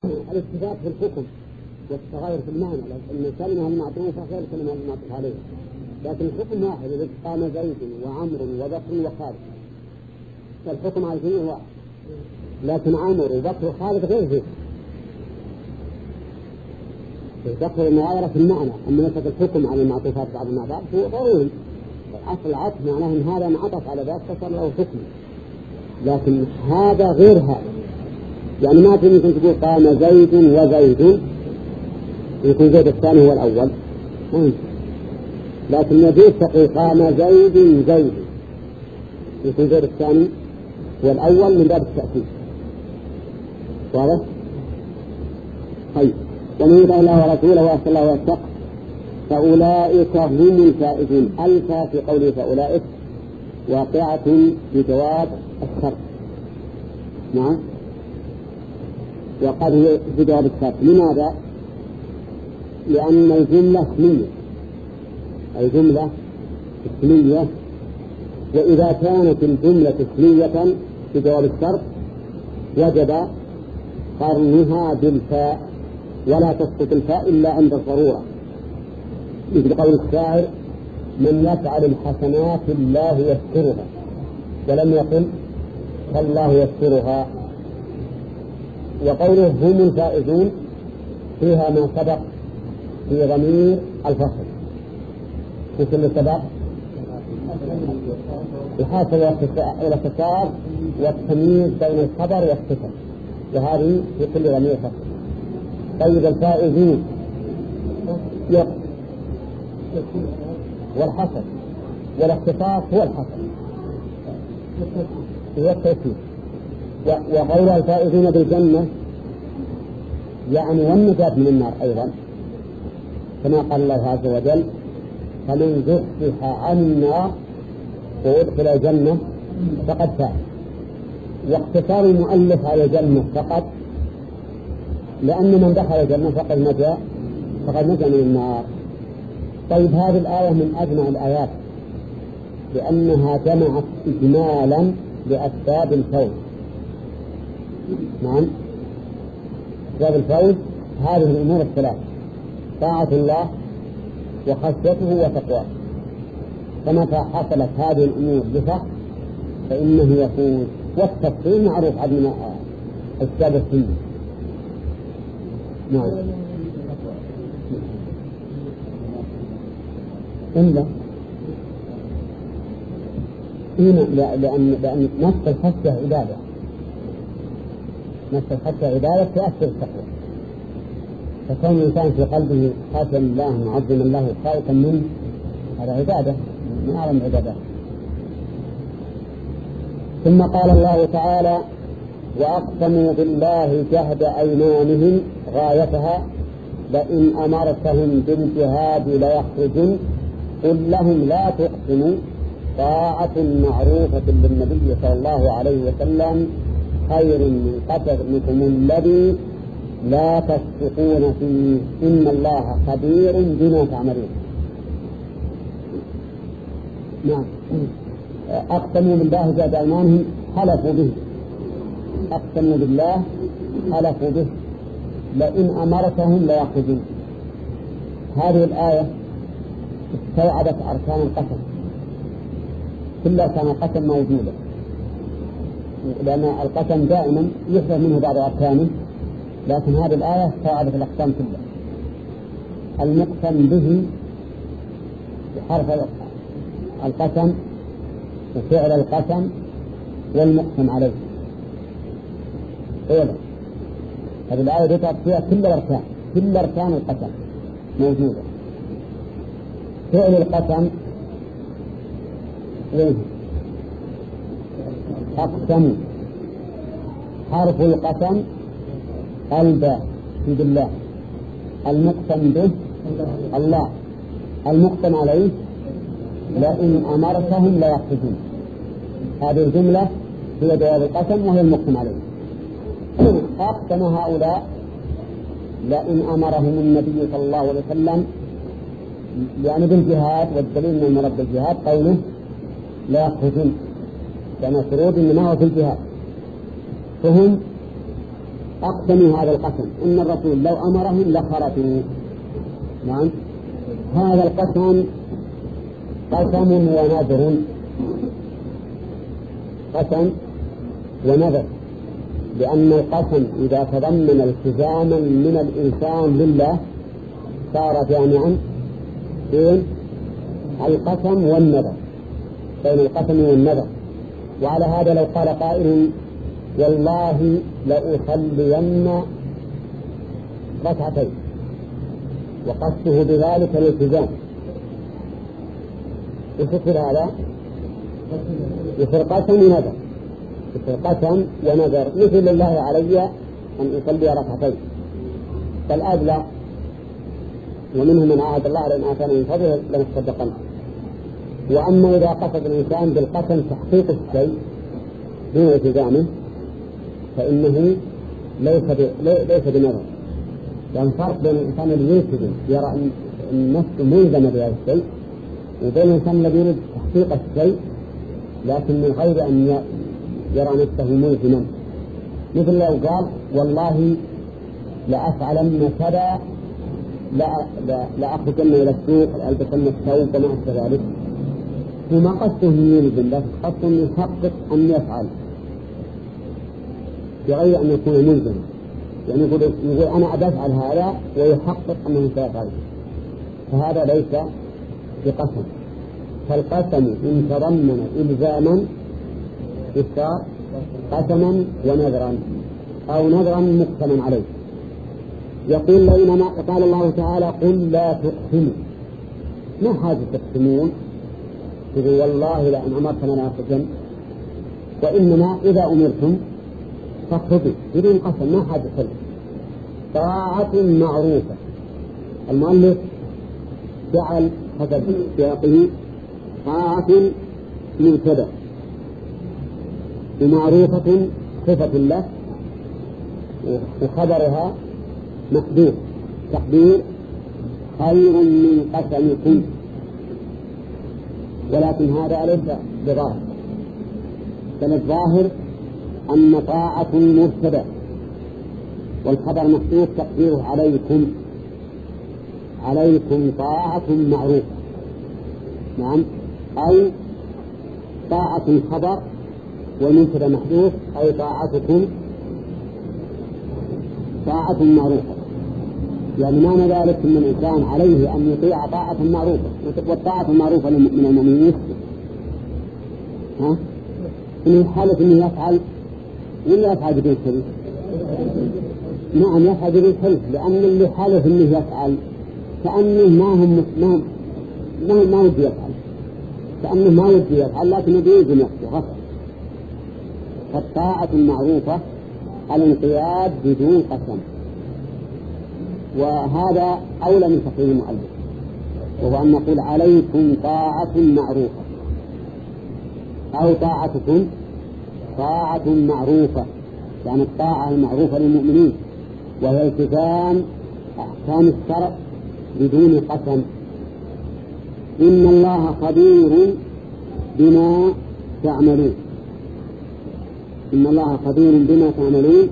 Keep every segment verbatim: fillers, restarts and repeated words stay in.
الاتفاق في الحكم والتغير في المعنى، لأن الكلمة المعطوفة غير الكلمة المعطوف عليها، لكن الحكم واحد. إذا قام زيد وعمر وبكر وخالد فالحكم على الجميع واحد، لكن عمر وبكر وخالد غير زيد. تدخل المغايرة في المعنى، أما نسبة الحكم على المعطوفات بعض مع بعض هو ضروري. أصل العطف معناه أن هذا انعطف على ذاك فصار له حكم، لكن هذا غير هذا. يعني ما تمكن تقول قام زيد وزيد يكون زيد الثاني هو الأول، لكن يجوز تقول قام زيد زيد يكون زيد الثاني هو الأول من باب التأكيد. واضح؟ طيب. ومن يطع الله ورسوله ويخشى الله ويتقى فأولئك هم الفائزون. ألف في قوله فأولئك واقعة في جواب الشرط. نعم. وقد هي في جواب الشرط. لماذا؟ لأن الجملة اسمية، الجملة اسمية، وإذا كانت الجملة اسمية في جواب الشرط وجب قرنها بالفاء، ولا تسقط الفاء إلا عند الضرورة، مثل قول الشاعر من يفعل الحسنات الله يسترها، ولم يقل فالله يسترها. وقوله هم الفائزون فيها ما سبق في ضمير الفصل، في كل سبق الحاصل والاختصار والتمييز بين الخبر والصفة، وهذه في كل ضمير فصل. طيب الفائزين والحصر والاختصاص هو الحصر هو التوكيد. وقول الفائزين بالجنة يعني والنجاة من النار أيضا، كما قال الله عز وجل فمن زحزح عن النار وأدخل الجنة فقد فاز. واقتصار المؤلف على الجنة فقط لأن من دخل الجنة فقد نجا فقد نجا من النار. طيب هذه الآية من أجمع الآيات لأنها جمعت إجمالا لأسباب الفوز. نعم، أسباب الفوز هذه الأمور الثلاث: طاعة الله وخشيته وتقواه. فمتى حصلت هذه الأمور بفقه فإنه يفوز. والتفصيل معروف عن من أسباب السنة. نعم. إلا هنا لأن لأن نفس الخشية عبادة، نفس الخشية عبادة تؤثر التقوى. فكون الإنسان في قلبه خاشعا لله معظما له خائفا منه هذا عبادة من أعظم العبادات. ثم قال الله تعالى وأقسموا بالله جهد أيمانهم غايتها لئن أمرتهم بالجهاد ليخرجن قل لهم لا تقسموا طاعة معروفة للنبي صلى الله عليه وسلم خير من قتلكم الذي لا تسبقون فيه إن الله خبير بما تعملون. نعم. أقسموا بالله جهد أيمانهم حلفوا به، أقسموا بالله حلفوا به لئن أمرتهم ليخرجون. هذه الآية استوعبت أركان القسم، كل أركان القسم موجودة، لأن القسم دائما يحدث منه بعض أركانه، لكن هذه الآية استوعبت الأقسام كلها. المقسم به بحرف القسم وفعل القسم والمقسم عليه. أولا هذه الآية ذكرت فيها كل الأركان، كل أركان القسم موجودة. فعل القسم إيه؟ أقسم. حرف القسم الباء في بالله، المقسم به الله، المقسم عليه لئن أمرتهم ليخرجون. هذه الجملة هي جواب القسم وهي المقسم عليه. أقسم هؤلاء لئن أمرهم النبي صلى الله عليه وسلم يعني بالجهاد، والدليل من المراد بالجهاد قوله لا يخرجون، لأن الشروط إنما هو في الجهاد، فهم أقسموا هذا القسم إن الرسول لو أمرهم لخرجوا. نعم، هذا القسم قسم ونذر، قسم ونذر، لأن القسم إذا تضمن التزاما من الإنسان لله صار جامعا بين القسم والنذر، بين القسم والنذر. وعلى هذا لو قال قائل والله لأصلين ركعتين وقصده بذلك الالتزام، يصير هذا يصير قسم ونذر، يصير قسم ونذر، مثل لله علي أن أصلي ركعتين فالأبلغ. ومنهم من عاهد الله لأن آتانا من فضله لنصدقن. وأما إذا قصد الإنسان بالقسم تحقيق الشيء دون التزامه فإنه ليس ليس بنذر. يعني فرق بين الإنسان اللي يلتزم يرى أن نفسه ملزمة بهذا الشيء، وبين الإنسان الذي يريد تحقيق الشيء لكن من غير أن يرى نفسه ملزما. مثل لو قال والله لأفعلن كذا، لا لأخرجن إلى السوق لألبسن الثوب وما أشبه ذلك، وما قصده يلزم لكن قصده يحقق أن يفعل بغير أن يكون ملزما. يعني يقول, يقول أنا أفعل هذا ويحقق أنه سيفعل، فهذا ليس بقسم. فالقسم إن تضمن إلزاما يصير قسما ونذرا أو نذرا مقسما عليه. يقول لئن قال الله تعالى قل لا تقسموا، ما حاجة تقسمون؟ تقول والله لأن أمرتنا لا تقسم، وإنما إذا أمرتم فاقصدوا بدون قسم، ما حاجة تقسم. طاعة معروفة، المؤلف جعل حسب سياقه طاعة مبتدأ ومعروفة صفة له وخبرها محذوف تقدير خير من قسمكم، ولكن هذا ليس بظاهر، بل الظاهر أن طاعة مبتدأ والخبر محذوف تقديره عليكم، عليكم طاعة معروفة. نعم، أي طاعة خبر والمبتدأ محذوف، أي طاعتكم طاعة معروفة. يعني معنى ذلك أن الإنسان عليه أن يطيع طاعة معروفة، والطاعة المعروفة من المؤمنين ها إنه حالة إنه يفعل ولا يفعل بدون حلف. نعم يفعل بدون حلف، لأن اللي حالف إنه يفعل كأنه ما هم ما ما ما ودي يفعل، كأنه ما ودي يفعل لكنه بيجي نفسه غصب. فالطاعة المعروفة الانقياد بدون قسم، وهذا أولى من تقرير المؤلف، وهو أن نقول عليكم طاعة معروفة أو طاعتكم طاعة معروفة، يعني الطاعة المعروفة للمؤمنين وهي التزام أحكام الشرع بدون قسم. إن الله خبير بما تعملون، إن الله خبير بما تعملون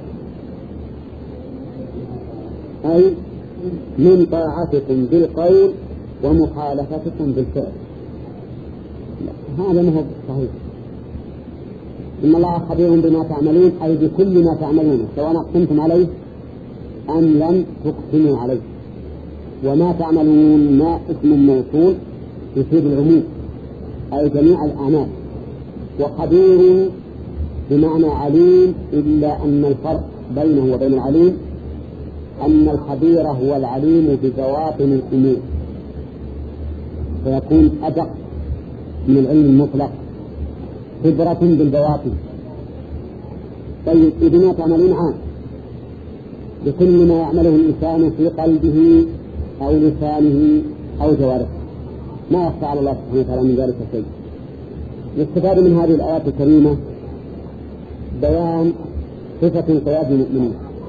أي من طاعتكم بالقول ومخالفتكم بالفعل. هذا ما هو صحيح. إن الله خبير بما تعملون أي بكل ما تعملون سواء أقسمتم عليه أم لم تقسموا عليه. وما تعملون ما اسم موصول يفيد العموم أي جميع الأعمال، وخبير بمعنى عليم، إلا أن الفرق بينه وبين العليم أن الخبير هو العليم ببواطن الأمور، فيكون أدق من العلم المطلق، خبرة بالبواطن. طيب إذا ما تعملون عام بكل ما يعمله الإنسان في قلبه أو لسانه أو جوارحه، ما يخفى على الله سبحانه وتعالى من ذلك شيء. يستفاد من هذه الآيات الكريمة بيان صفة انقياد المؤمنين.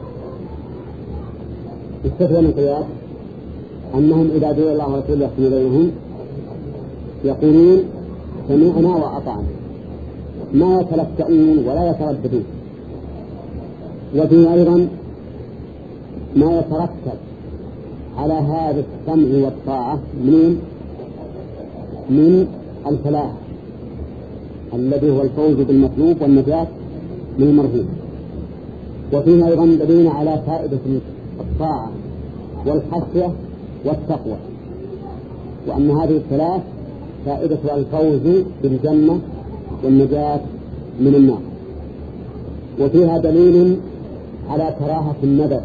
الصفة الانقياد أنهم إذا دعوا الله ورسوله يحكم بينهم يقولون سمعنا وأطعنا، ما يتلكؤون ولا يترددون. وفيه أيضا ما يترتب على هذا السمع والطاعة من من الفلاح الذي هو الفوز بالمطلوب والنجاة من المرهوب. وفيه أيضا دليل على فائدة الطاعة والخشية والتقوى، وأن هذه الثلاث فائدة الفوز بالجنة والنجاة من النار. وفيها دليل على كراهة النذر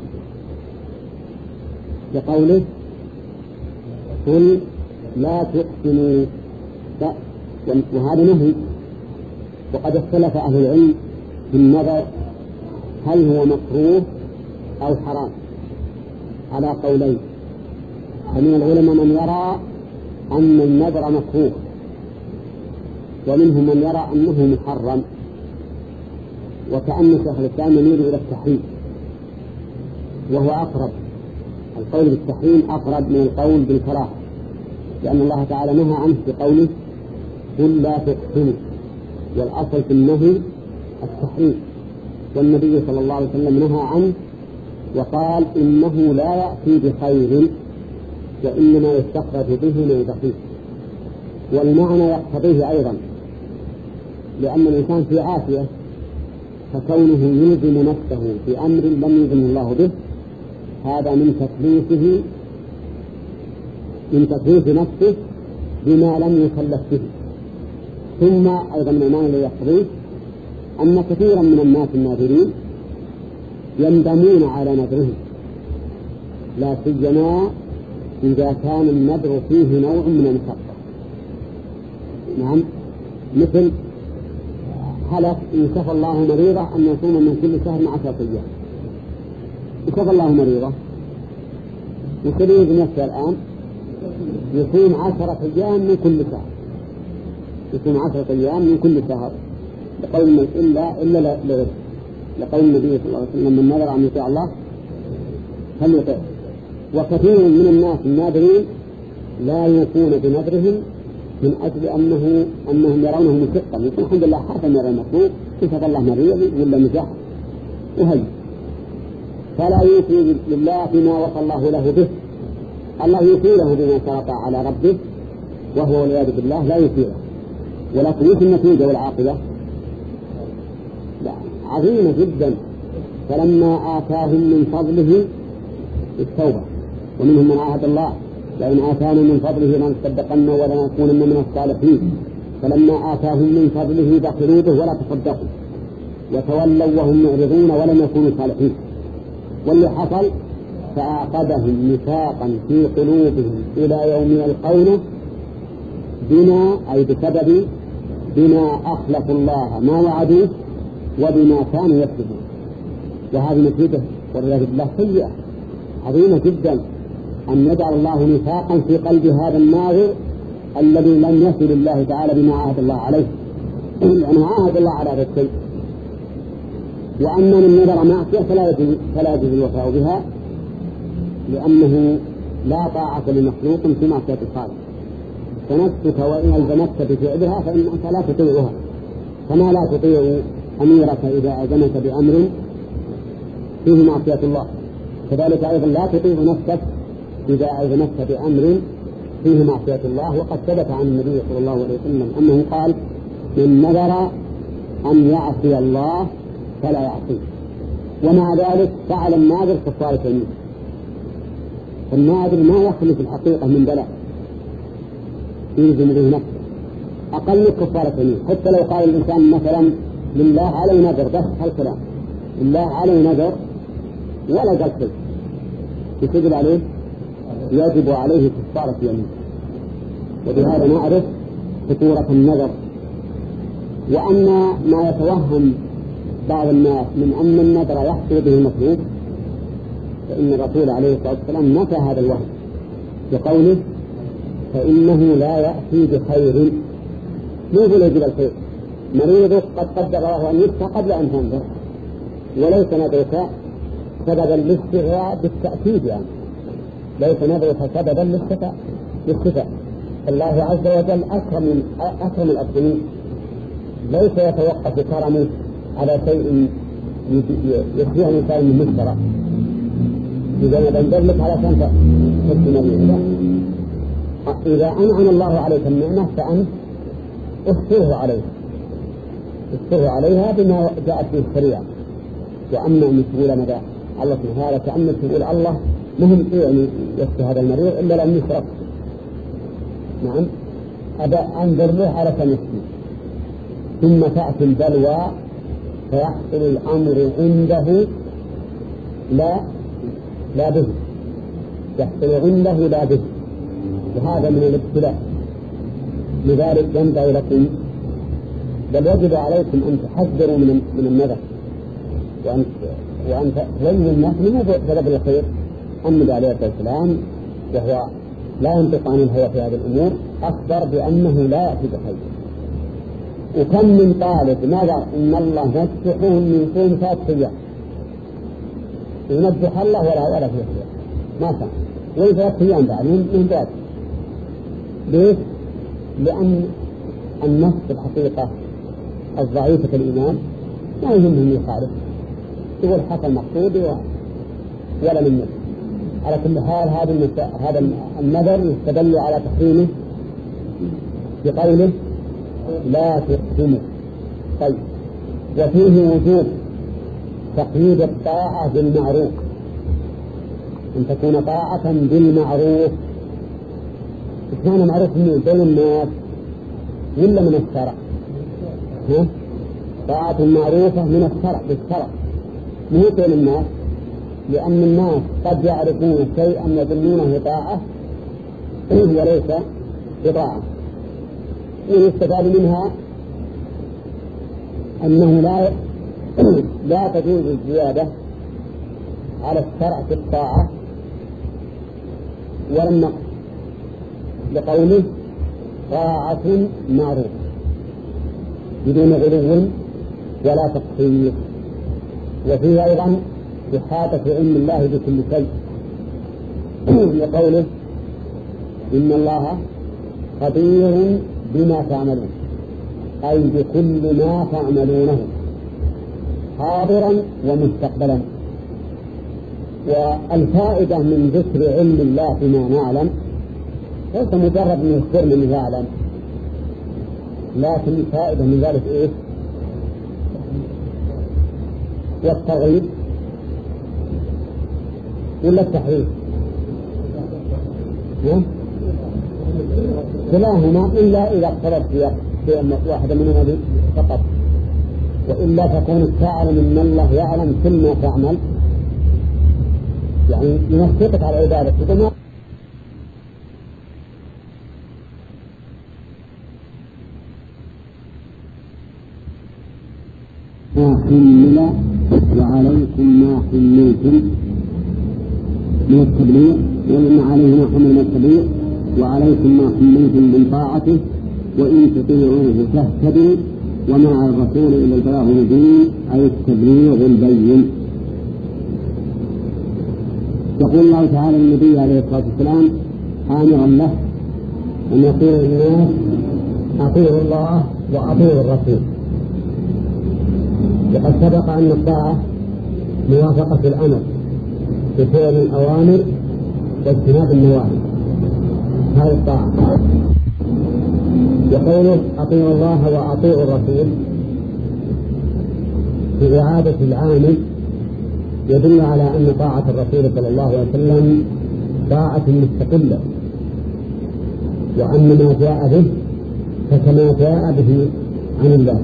لقوله قل لا تقسموا، وهذا نهي. وقد اختلف أهل العلم في النذر هل هو مكروه أو حرام على قولين، فمن العلماء من يرى أن النذر مكروه، ومنهم من يرى أنه محرم، وكأن شيخ الإسلام يميل إلى التحريم، وهو أقرب. القول بالتحريم أقرب من القول بالكراهة، لأن الله تعالى نهى عنه بقوله قل لا تقسموا، والأصل في النهي التحريم، والنبي صلى الله عليه وسلم نهى عنه وقال إنه لا يأتي بخير وإنما يستخرج به من بخيل. والمعنى يقتضيه أيضا، لأن الإنسان في عافية، فكونه يلزم نفسه بأمر لم يلزم الله به هذا من تكليفه من تكليف نفسه بما لم يكلف به. ثم أيضا من المعنى الذي يقتضيه أن كثيرا من الناس الناذرين يندمون على نذرهم، لا سيما إذا كان النذر فيه نوع من المشقة. نعم، مثل حلف إن شفى الله مريضة أن يصوم من كل شهر مع عشرة أيام. إن شفى الله مريضة يريد نفسه الآن يصوم عشرة أيام من كل شهر، يصوم عشرة أيام من كل شهر لقول إلا إلا لغيره، لقول النبي صلى الله عليه وسلم من نذر أن يطيع الله فليطيع. وكثير من الناس الناذرين لا يوفون بنذرهم من أجل أنه أنهم يرونه مشقا، يقول الحمد لله حتى من المطلوب إن شاء الله مريض ولا نجاح وهي، فلا يوفي لله بما وصى الله له به. الله يوفي له بما شرط على ربه، وهو والعياذ بالله لا يوفي له، ولكن وش النتيجة والعاقبة؟ لا عظيمة جدا. فلما آتاهم من فضله التوبة، ومنهم من عاهد الله لئن آتانا من فضله لنصدقن ولنكونن من الصالحين، فلما آتاهم من فضله بخلوا به ولا تصدقوا وتولوا وهم معرضون ولم يكونوا صالحين. واللي حصل فأعقدهم نفاقا في قلوبهم إلى يوم يلقونه بما أي بسبب بما أخلفوا الله ما وعدوه وبما كانوا يكذبون. وهذه نتيجة والعياذ بالله سيئة عظيمة جدا، أن يجعل الله نفاقا في قلب هذا الناظر الذي لم يصل الله تعالى بما عاهد الله عليه، لأنه عاهد الله على هذا الشيء. وأما من نذر معصية فلا يجوز فلا يجوز الوفاء بها، لأنه لا طاعة لمخلوق في معصية الخالق. فنفسك وإن ألزمتك بفعلها فإنك لا تطيعها، كما لا تطيع أميرك إذا أذنك بأمر فيه معصية الله، كذلك أيضا لا تطيع نفسك إذا أذنك بأمر فيه معصية الله. وقد ثبت عن النبي صلى الله عليه وسلم أنه قال من نذر أن يعصي الله فلا يعصيه، ومع ذلك فعل الناذر كفارة يمين. فالناذر ما يخلو في الحقيقة من بلاء يلزم به نفسه أقل من كفارة يمين. حتى لو قال الإنسان مثلا لله علي نذر، بس هالكلام لله علي نذر ولا قال شيء يسجل عليه يجب عليه كفارة يمين. وبهذا نعرف خطورة النذر. وأما ما يتوهم بعض الناس من أن النذر يحصل به المطلوب، فإن الرسول عليه الصلاة والسلام نفى هذا الوهم بقوله فإنه لا يأتي بخير. مو يقول يجب الخير، مريضك قد قدر الله أن يفتح قبل أن تنذر، وليس نذرك سببا للشفاء بالتأكيد، يعني ليس نذرك سببا للشفاء. الله عز وجل أكرم أكرم الأكرمين، ليس يتوقف كرمه على شيء يخفيها الإنسان من مشترى إذا ما بندلك على شان تكتم الإنسان. إذا أنعم الله عليك النعمة فأنت احصره عليها احصره عليها بما جاءت به الشريعة. وأما أن تقول ماذا الله سبحانه هذا كأنك تقول الله مهم يعني يشفي هذا المريض إلا لم يشرك. نعم أبا أنظر له على تمسك ثم تأتي البلوى فيحصل الأمر عنده لا لا به يحصل عنده لا به وهذا من الابتلاء. لذلك ينبغي لكم بل يجب عليكم أن تحذروا من من النذر وأن وأن تبينوا الناس من سبب الخير. النبي عليه الصلاة والسلام وهو لا ينطق عن الهوى في هذه الأمور أخبر بأنه لا يأتي بخير. وكم من طالب نذر إن الله نجحه من صوم ثلاث أيام ينجح الله ولا ولا في خير ما كان وين ثلاث أيام بعد من بعد. ليش؟ لأن النفس الحقيقة الضعيفة الإيمان ما يهمهم يخالف يقول حصل مقصود ولا من نفس. على كل حال هذا هذا النذر يستدل على تحريمه بقوله لا تقسموا. طيب وفيه وجوب تقييد الطاعة بالمعروف أن تكون طاعة بالمعروف. كان معروف من بين الناس ولا من الشرع؟ ها؟ طاعة معروفة من الشرع بالشرع مو بين الناس لأن الناس قد يعرفون شيئا يظنونه طاعة وليس بطاعة. ويستفاد منها أنه لا لا تجوز الزيادة على الشرع في الطاعة ولا النقص لقوله طاعة معروفة بدون غلو ولا تقصير. وفيه أيضا إحاطة علم الله بكل شيء لقوله إن الله خبير بما تعملون أي بكل ما تعملونه حاضرا ومستقبلا. والفائدة من ذكر علم الله فيما نعلم ليس مجرد من يخبر من يعلم لكن الفائدة من ذلك إيه؟ والتغيير ولا التحريف كلاهما إلا إذا اقترب في واحدة منهما فقط. وإلا تكون تعلم أن الله يعلم كل ما تعمل يعني ينفقك على العبادة كما ما حمل وعليكم ما حملتم من التبليغ وإن عليه ما حمل من التبليغ وعليكم ما حملتم من طاعته وإن تطيعوه تهتدوا وما على الرسول إلا البلاغ المبين أي التبليغ البين. يقول الله تعالى للنبي عليه الصلاة والسلام آمرا له أن يقول للناس أطيعوا الله وأطيعوا الرسول. وقد سبق أن الطاعة موافقة الأمر بفعل الأوامر واجتناب النواهي هذه الطاعة. وقوله أطيعوا الله وأطيعوا الرسول في إعادة العامل يدل على أن طاعة الرسول صلى الله عليه وسلم طاعة مستقلة وأن ما جاء به فكما جاء به عن الله.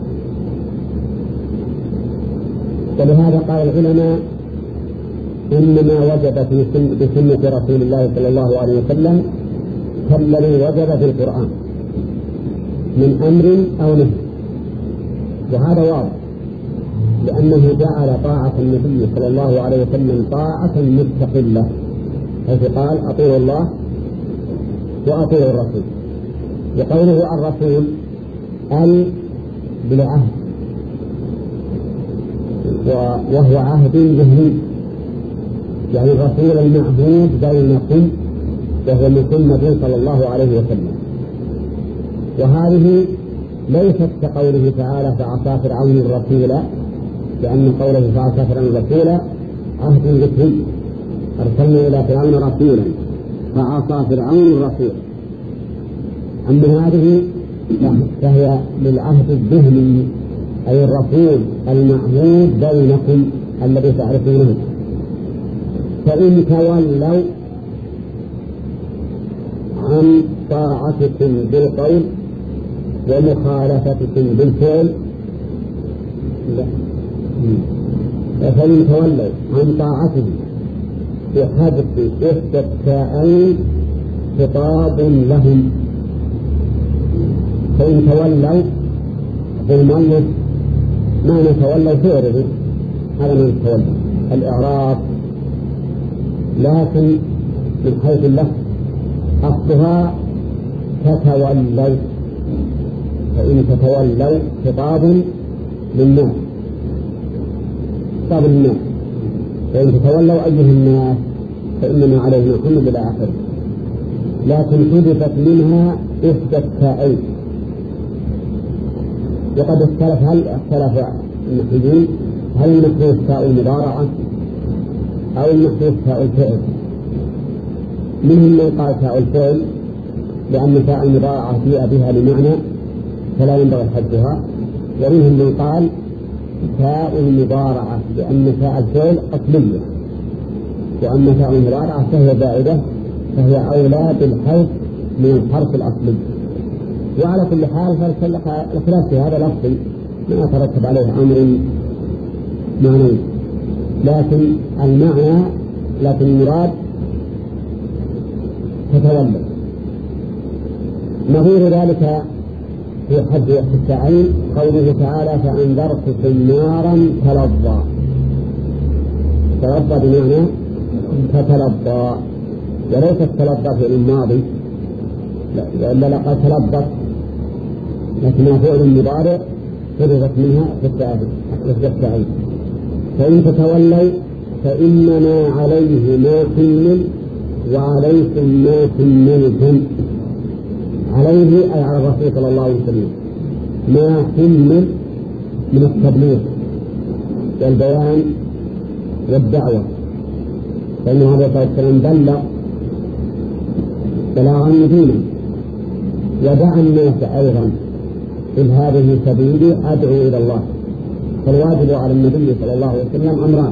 ولهذا قال العلماء إنما وجب في سنة رسول الله صلى الله عليه وسلم كالذي وجب في القرآن من أمر أو نهي. وهذا واضح لأنه جعل طاعة النبي صلى الله عليه وسلم طاعة مستقلة حيث قال أطيعوا الله وأطيعوا الرسول. وقوله الرسول أي بالعهد وهو عهد ذهني يعني الرسول المعهود بينكم وهو محمد صلى الله عليه وسلم. وهذه ليست كقوله تعالى فعصى فرعون الرسول لأن قوله تعالى سفرا رسولا عهد ذكري، أرسلنا إلى فرعون رسولا فعصى فرعون الرسول. أما هذه فهي للعهد الذهني، أي الرسول المعهود بينكم الذي تعرفونه. فإن تولوا عن طاعتكم بالقول ومخالفتكم بالفعل، فإن تولوا عن طاعته بحذف إحدى التاءين خطاب لهم. فإن تولوا بالمؤلف ما نتولوا فعله، هذا من التولي الإعراب، لكن من حيث اللفظ أصلها تتولوا. فإن تتولوا خطاب للناس، خطاب للناس، فإن تتولوا أيها الناس فإنما عليه محمد إلى آخره. لكن حدثت منها إحدى التاءين. وقد اختلف هل اختلف النحويين هل المحذوف تاء المضارعة أو المحذوف تاء الفعل. منهم من قال تاء الفعل لأن تاء المضارعة جيء بها لمعنى فلا ينبغي حذفها، ومنهم من قال تاء المضارعة لأن تاء الفعل أصلية، وأما تاء المضارعة فهي زائدة فهي أولى بالحذف من الحرف الأصلي. وعلى كل حال فالخلاف في هذا لفظ ما يترتب عليه أمر معنوي، لكن المعنى لكن المراد تتولى. نظير ذلك في حد التعين قوله تعالى فأنذرتكم نارا تلظى. تلظى بمعنى تتلظى، وليس التلظى في الماضي وإلا لقد تلظت، لكنها فعل مضارع فرضت منها في التعين. فإن تتولوا فإنما عليه ما حمل وعليكم ما حملتم. عليه أي على الرسول صلى الله عليه وسلم ما حمل من التبليغ والبيان والدعوة، فإن هذا صلى الله عليه وسلم بلغ بلاغا مبينا ودعا الناس أيضا إن هذه سبيلي أدعو إلى الله. فالواجب على النبي صلى الله عليه وسلم أمران،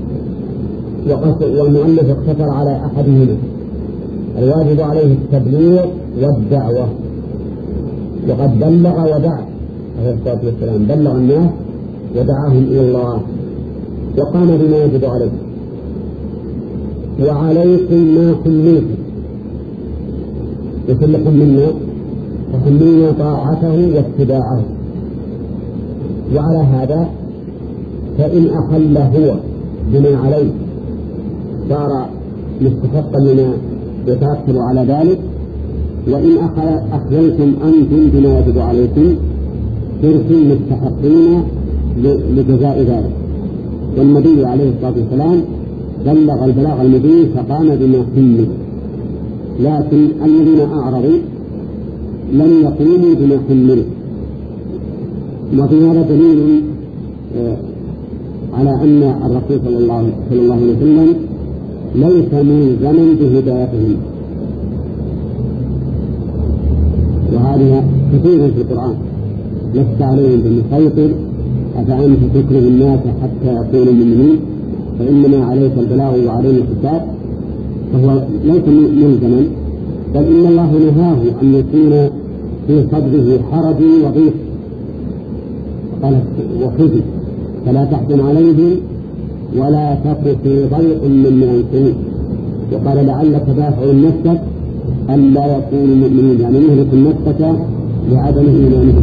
والمؤلف اقتصر على أحدهما. الواجب عليه التبليغ والدعوة، وقد بلغ ودعا عليه الصلاة والسلام، بلغ الناس ودعاهم إلى الله وقام بما يجب عليه. وعليكم ما حملتم، وكل حملنا فحملنا طاعته واتباعه. وعلى هذا فإن أخل هو بما عليه صار مستحقا لما يتأثر على ذلك، وإن أخللتم أنتم بما يجب عليكم صرتم مستحقين لجزاء ذلك. والنبي عليه الصلاة والسلام بلغ البلاغ المبين فقام بما حمل، لكن الذين أعرضوا لم يقوموا بما حملوا. وفي هذا دليل على أن الرسول صلى الله عليه وسلم ليس ملزما بهدايتهم، وهذا كثير في القرآن: لست عليهم بالمسيطر أفأنت تكره الناس حتى يكونوا مؤمنين فإنما عليك البلاغ وعلينا الحساب. فهو ليس ملزما، بل إن الله نهاه أن يكون في صدره حرج وضيق، قال وحزن فلا تحزن عليهم ولا تك في ضيق مما ينكرون. وقال لعلك دافع نفسك ألا يكونوا مؤمنين، يعني يهلك نفسك لعدم إيمانهم.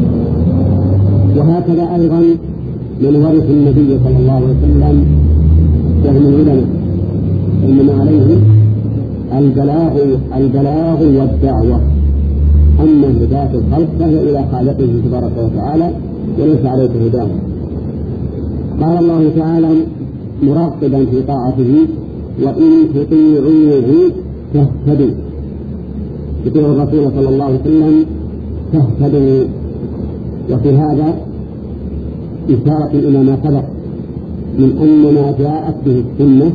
وهكذا أيضا من ورث النبي صلى الله عليه وسلم وهم العلماء، إنما عليهم البلاغ البلاغ والدعوة، أما هداية الخلق فهي إلى خالقه تبارك وتعالى وليس عليك هداية. قال الله تعالى مرغبا في طاعته: وإن تطيعوه تهتدوا. يطيع الرسول صلى الله عليه وسلم تهتدوا. وفي هذا إشارة إلى ما سبق من أن ما جاءت به السنة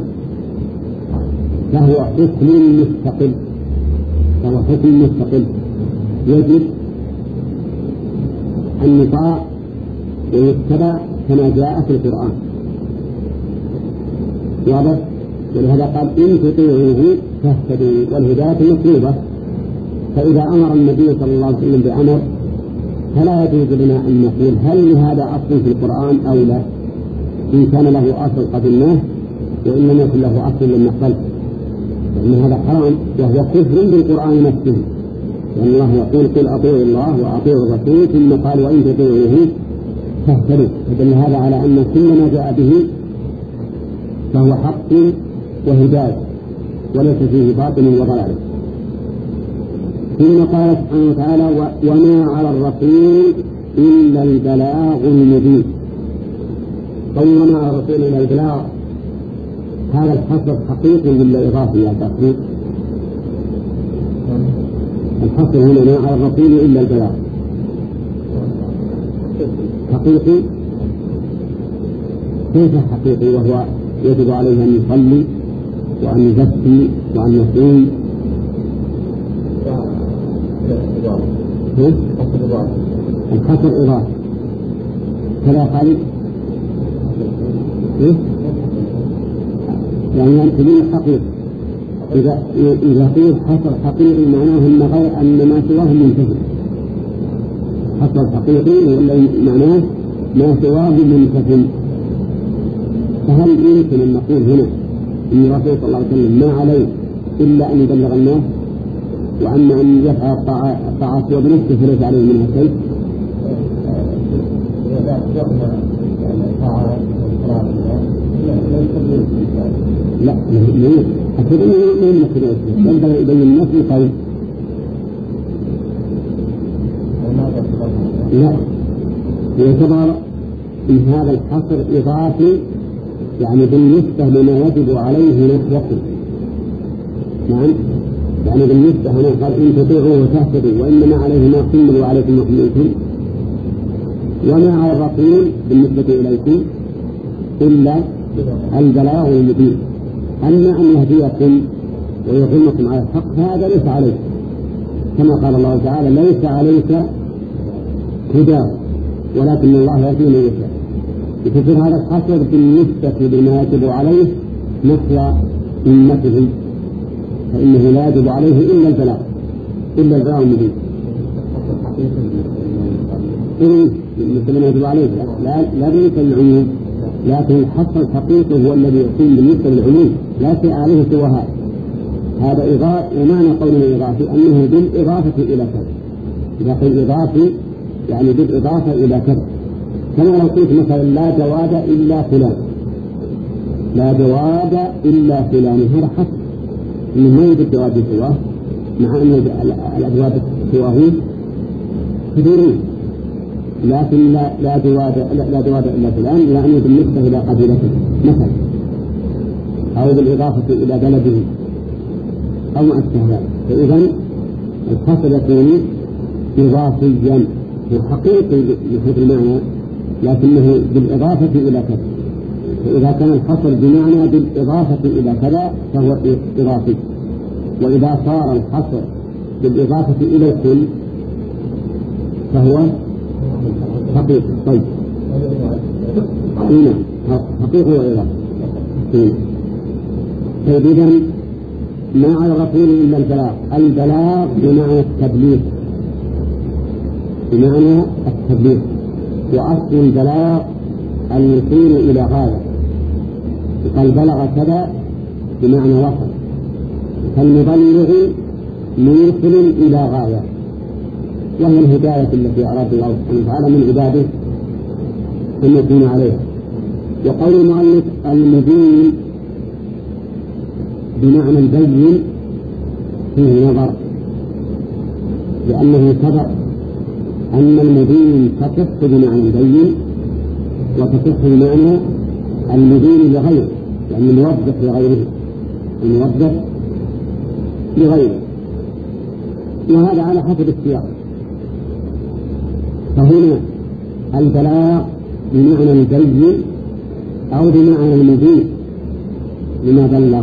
فهو حكم مستقل، فهو حكم مستقل يجب أن يطاع ويتبع كما جاء في القرآن. واضح؟ ولهذا قال إن تطيعوه تهتدوا، والهداية مطلوبة. فإذا أمر النبي صلى الله عليه وسلم بأمر فلا يجوز لنا أن نقول هل هذا أصل في القرآن أو لا، إن كان له أصل قبلناه وإن لم يكن له أصل لم نقبله، لأن هذا حرام وهو كفر بالقرآن نفسه. لأن الله يقول قل أطيعوا الله وأطيعوا الرسول، ثم قال وإن تطيعوه تهتدوا. فدل هذا على أن كل ما جاء به فهو حق وهداية وليس فيه باطل وضلال. ثم قال سبحانه وتعالى وما على الرسول إلا البلاغ المبين. قول ما على الرسول إلا البلاغ، هذا الحصر حقيقي ولا إضافي يا تقريب؟ الحصر هنا ما على الرسول إلا البلاغ حقيقي. كيف حقيقي وهو يجب عليه أن يصلي وأن يزكي وأن يصوم؟ الحصر إضافي كذا قال يعني أن تبين الحقيقة. إذا إذا قيل حصر حقيقي معناه أن غير أن ما سواه منتهي. حصر حقيقي ولا معناه ما سواه منتهي. فهل يمكن أن نقول هنا إن الرسول صلى الله عليه وسلم ما عليه إلا أن يبلغ الناس، وأما أن يفعل الطاعات وبنفسه فليس عليه منها شيء؟ لا لا أكيد أنه ما يمكن أن ينبغي يبين الناس القول. لا يعتبر إن هذا الحصر إضافي، يعني بالنسبة لما يجب عليه نحوه. نعم، يعني بالنسبة هنا قال إن تطيعوه وتهتدوا وإنما عليه ما حمل وعليكم ما حملتم، وما على الرسول بالنسبة إليكم إلا البلاغ المبين. أما أن يهديكم ويظنكم على الحق هذا ليس عليك، كما قال الله تعالى ليس عليك هداه ولكن الله يهدي من يشاء. يصير هذا الحصر بالنسبة لما يجب عليه نحو أمته، فإنه لا يجب عليه إلا البلاغ إلا البلاغ المبين. إذن مثل ما يجب عليه لا لا بالنسبة للعموم، لكن الحصر الحقيقي هو الذي يكون بالنسبة للعموم لا شيء عليه سوى هذا. هذا إضافة، ومعنى قولنا إضافي أنه بالإضافة إلى كذا. إذا قيل إضافي يعني بالإضافة إلى كذا، كما لو قلت مثلا لا جواد إلا فلان، لا جواد إلا فلان، هذا حصر إنه ما يوجد جواد سواه، مع أن الأجواد سواه كثيرون، لكن لا لا جواد لا جواد إلا فلان يعني بالنسبة إلى قبيلته مثلا، أو بالإضافة إلى بلده أو ما أشبه ذلك. فإذا الحصر يكون إضافيا وحقيقي بحيث المعنى، لكنه بالإضافة إلى كذا. فإذا كان الحصر بمعنى بالإضافة إلى كذا فهو إضافي، وإذا صار الحصر بالإضافة إلى الكل فهو حقيقي. طيب هنا حقيقي وإضافي. طيب إذن ما على الرسول إلا البلاغ. البلاغ بمعنى التبليغ، بمعنى التبليغ، وأصل البلاغ الوصول إلى غاية. قال بلغ كذا بمعنى وصل، فالمبلغ موصل إلى غاية، وهي الهداية التي أراد الله سبحانه وتعالى من عباده أن يكون عليها. وقول المؤلف المبين بمعنى البين فيه نظر، لأنه سبق أن المبين تصح بمعنى البين وتصح بمعنى المبين لغيره، يعني الموضح لغيره، الموضح لغيره، وهذا على حسب السياق. فهنا البلاغ بمعنى البين أو بمعنى المبين لما بلغ،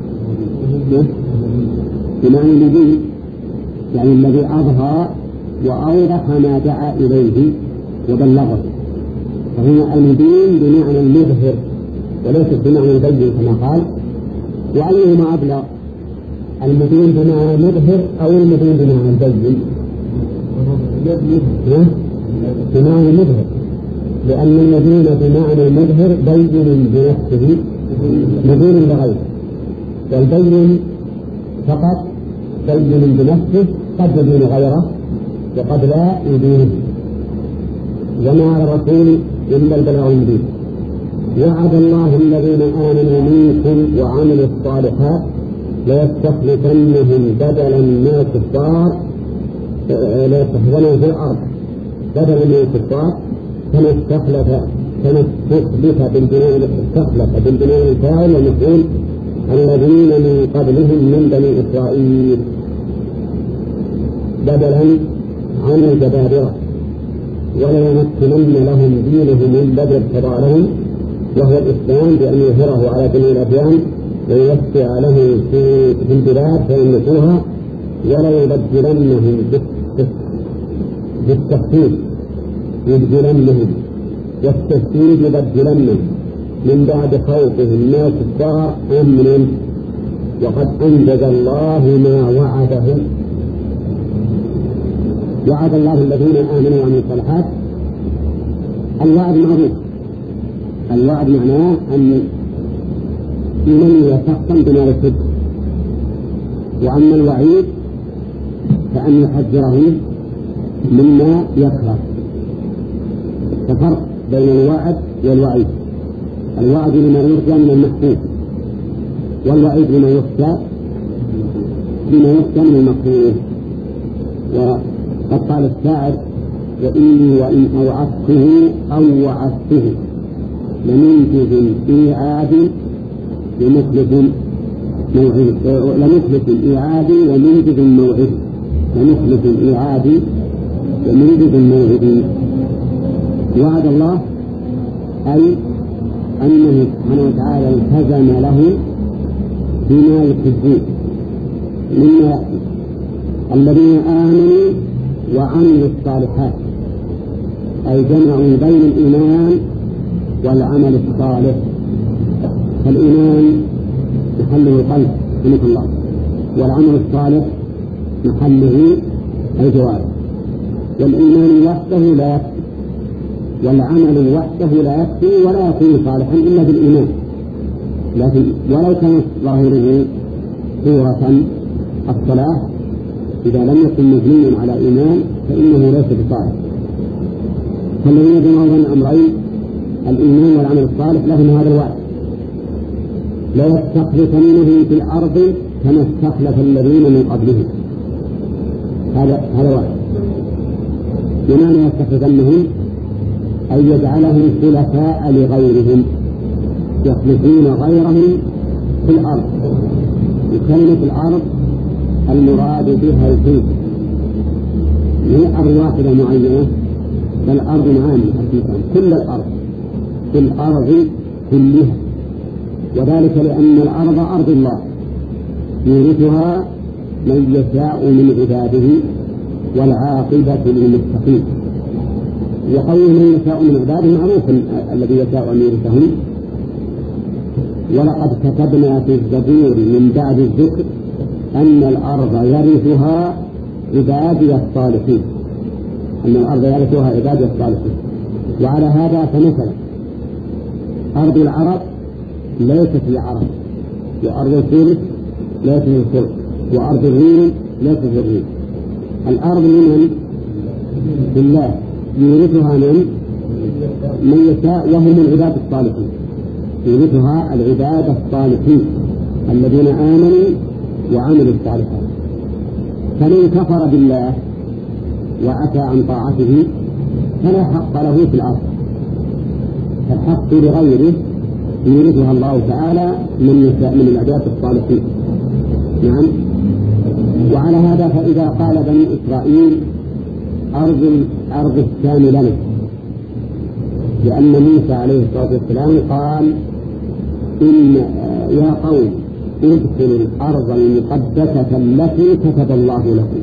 بمعنى المبين يعني الذي أظهر وأوضح ما دعا إليه وبلغه، فهنا المبين بمعنى المظهر وليس بمعنى البين كما قال. وأيهما أبلغ، المبين بمعنى المظهر أو المبين بمعنى البين؟ بمعنى المظهر، لأن المبين بمعنى المظهر بين بنفسه مبين لغيره، والبين فقط بين بنفسه قد يبين غيره وقد لا يبين. وما على الرسول إلا البلاغ المبين. وعد الله الذين آمنوا منكم وعملوا الصالحات ليستخلفنهم بدلا من الكفار ليستخلفنهم في الأرض بدلا من الكفار كما استخلف كما استخلف بالبناء استخلف بالبناء الفاعل والمفعول الذين من قبلهم من بني إسرائيل بدلا عن الجبابرة، وليمكنن لهم دينهم الذي ارتضى لهم وهو الإسلام بأن يظهره على جميع الأديان ويوسع له في البلاد فيملكوها، وليبدلنهم بالتخفيف يبدلنهم والتشديد يبدلنهم من بعد خوفهم ما كفار أمنا وقد أنجز الله ما وعده. وعد الله الذين آمنوا وعملوا الصالحات. الوعد معروف، الوعد معناه أن يمني شخصا بما يحب، وأما الوعيد فأن يحذره مما يكره. ففرق بين الوعد والوعيد، الوعد لما يرجى من المحبوب، والوعيد لما يخشى لما يخشى من المكروه. وقد قال الشاعر: وإني وإن أوعدته أو وعدته لمنجز إيعاد لمخلف موعد لمخلف إيعاد ومنجز موعد لمخلف إيعاد ومنجز موعد. وعد الله أي أنه سبحانه وتعالى التزم له بما يحبون مما الذين آمنوا وعملوا الصالحات، أي جمعوا بين الإيمان والعمل الصالح. فالإيمان محله القلب سبحانه الله، والعمل الصالح محله الجوارح. والإيمان وحده لا يكفي، والعمل وحده لا يكفي ولا يكون صالحا إلا بالإيمان، لكن ولو كان ظاهره صورة الصلاة إذا لم يكن مبنيا على إيمان فإنه ليس بصالح. فالذين جمعوا بين الأمرين الإيمان والعمل الصالح لهم هذا الوعد: ليستخلفنهم في الأرض كما استخلف الذين من قبلهم. هذا هذا وعد. بمعنى يستخلفنهم أن يجعلهم خلفاء لغيرهم، يخلفون غيرهم في الأرض. وكلمة الأرض المراد بها الجنس، هي أرض واحدة معينة، بل أرض عامة كل الأرض، في الأرض كلها. وذلك لأن الأرض أرض الله يورثها من يشاء من عباده والعاقبة للمتقين. وقوله من يشاء من عباده معروف الذي يشاء أن يورثهم. ولقد كتبنا في الزبور من بعد الذكر أن الأرض يرثها عبادي الصالحين، أن الأرض يرثها عبادي الصالحين. وعلى هذا فمثلا أرض العرب ليست للعرب، وأرض الفرس ليست للفرس، وأرض الروم ليست للروم. الأرض لمن؟ لله، يورثها من؟ من يشاء وهم العباد الصالحين، يورثها العباد الصالحين الذين آمنوا وعملوا الصالحات. فمن كفر بالله وأتى عن طاعته فلا حق له في الأرض، فالحق لغيره يورثها الله تعالى من يشاء من العباد الصالحين. نعم. وعلى هذا فإذا قال بني إسرائيل أرض أرض الشام لنا، لأن موسى عليه الصلاة والسلام قال إن يا قوم ادخلوا الأرض المقدسة التي كتب الله لكم.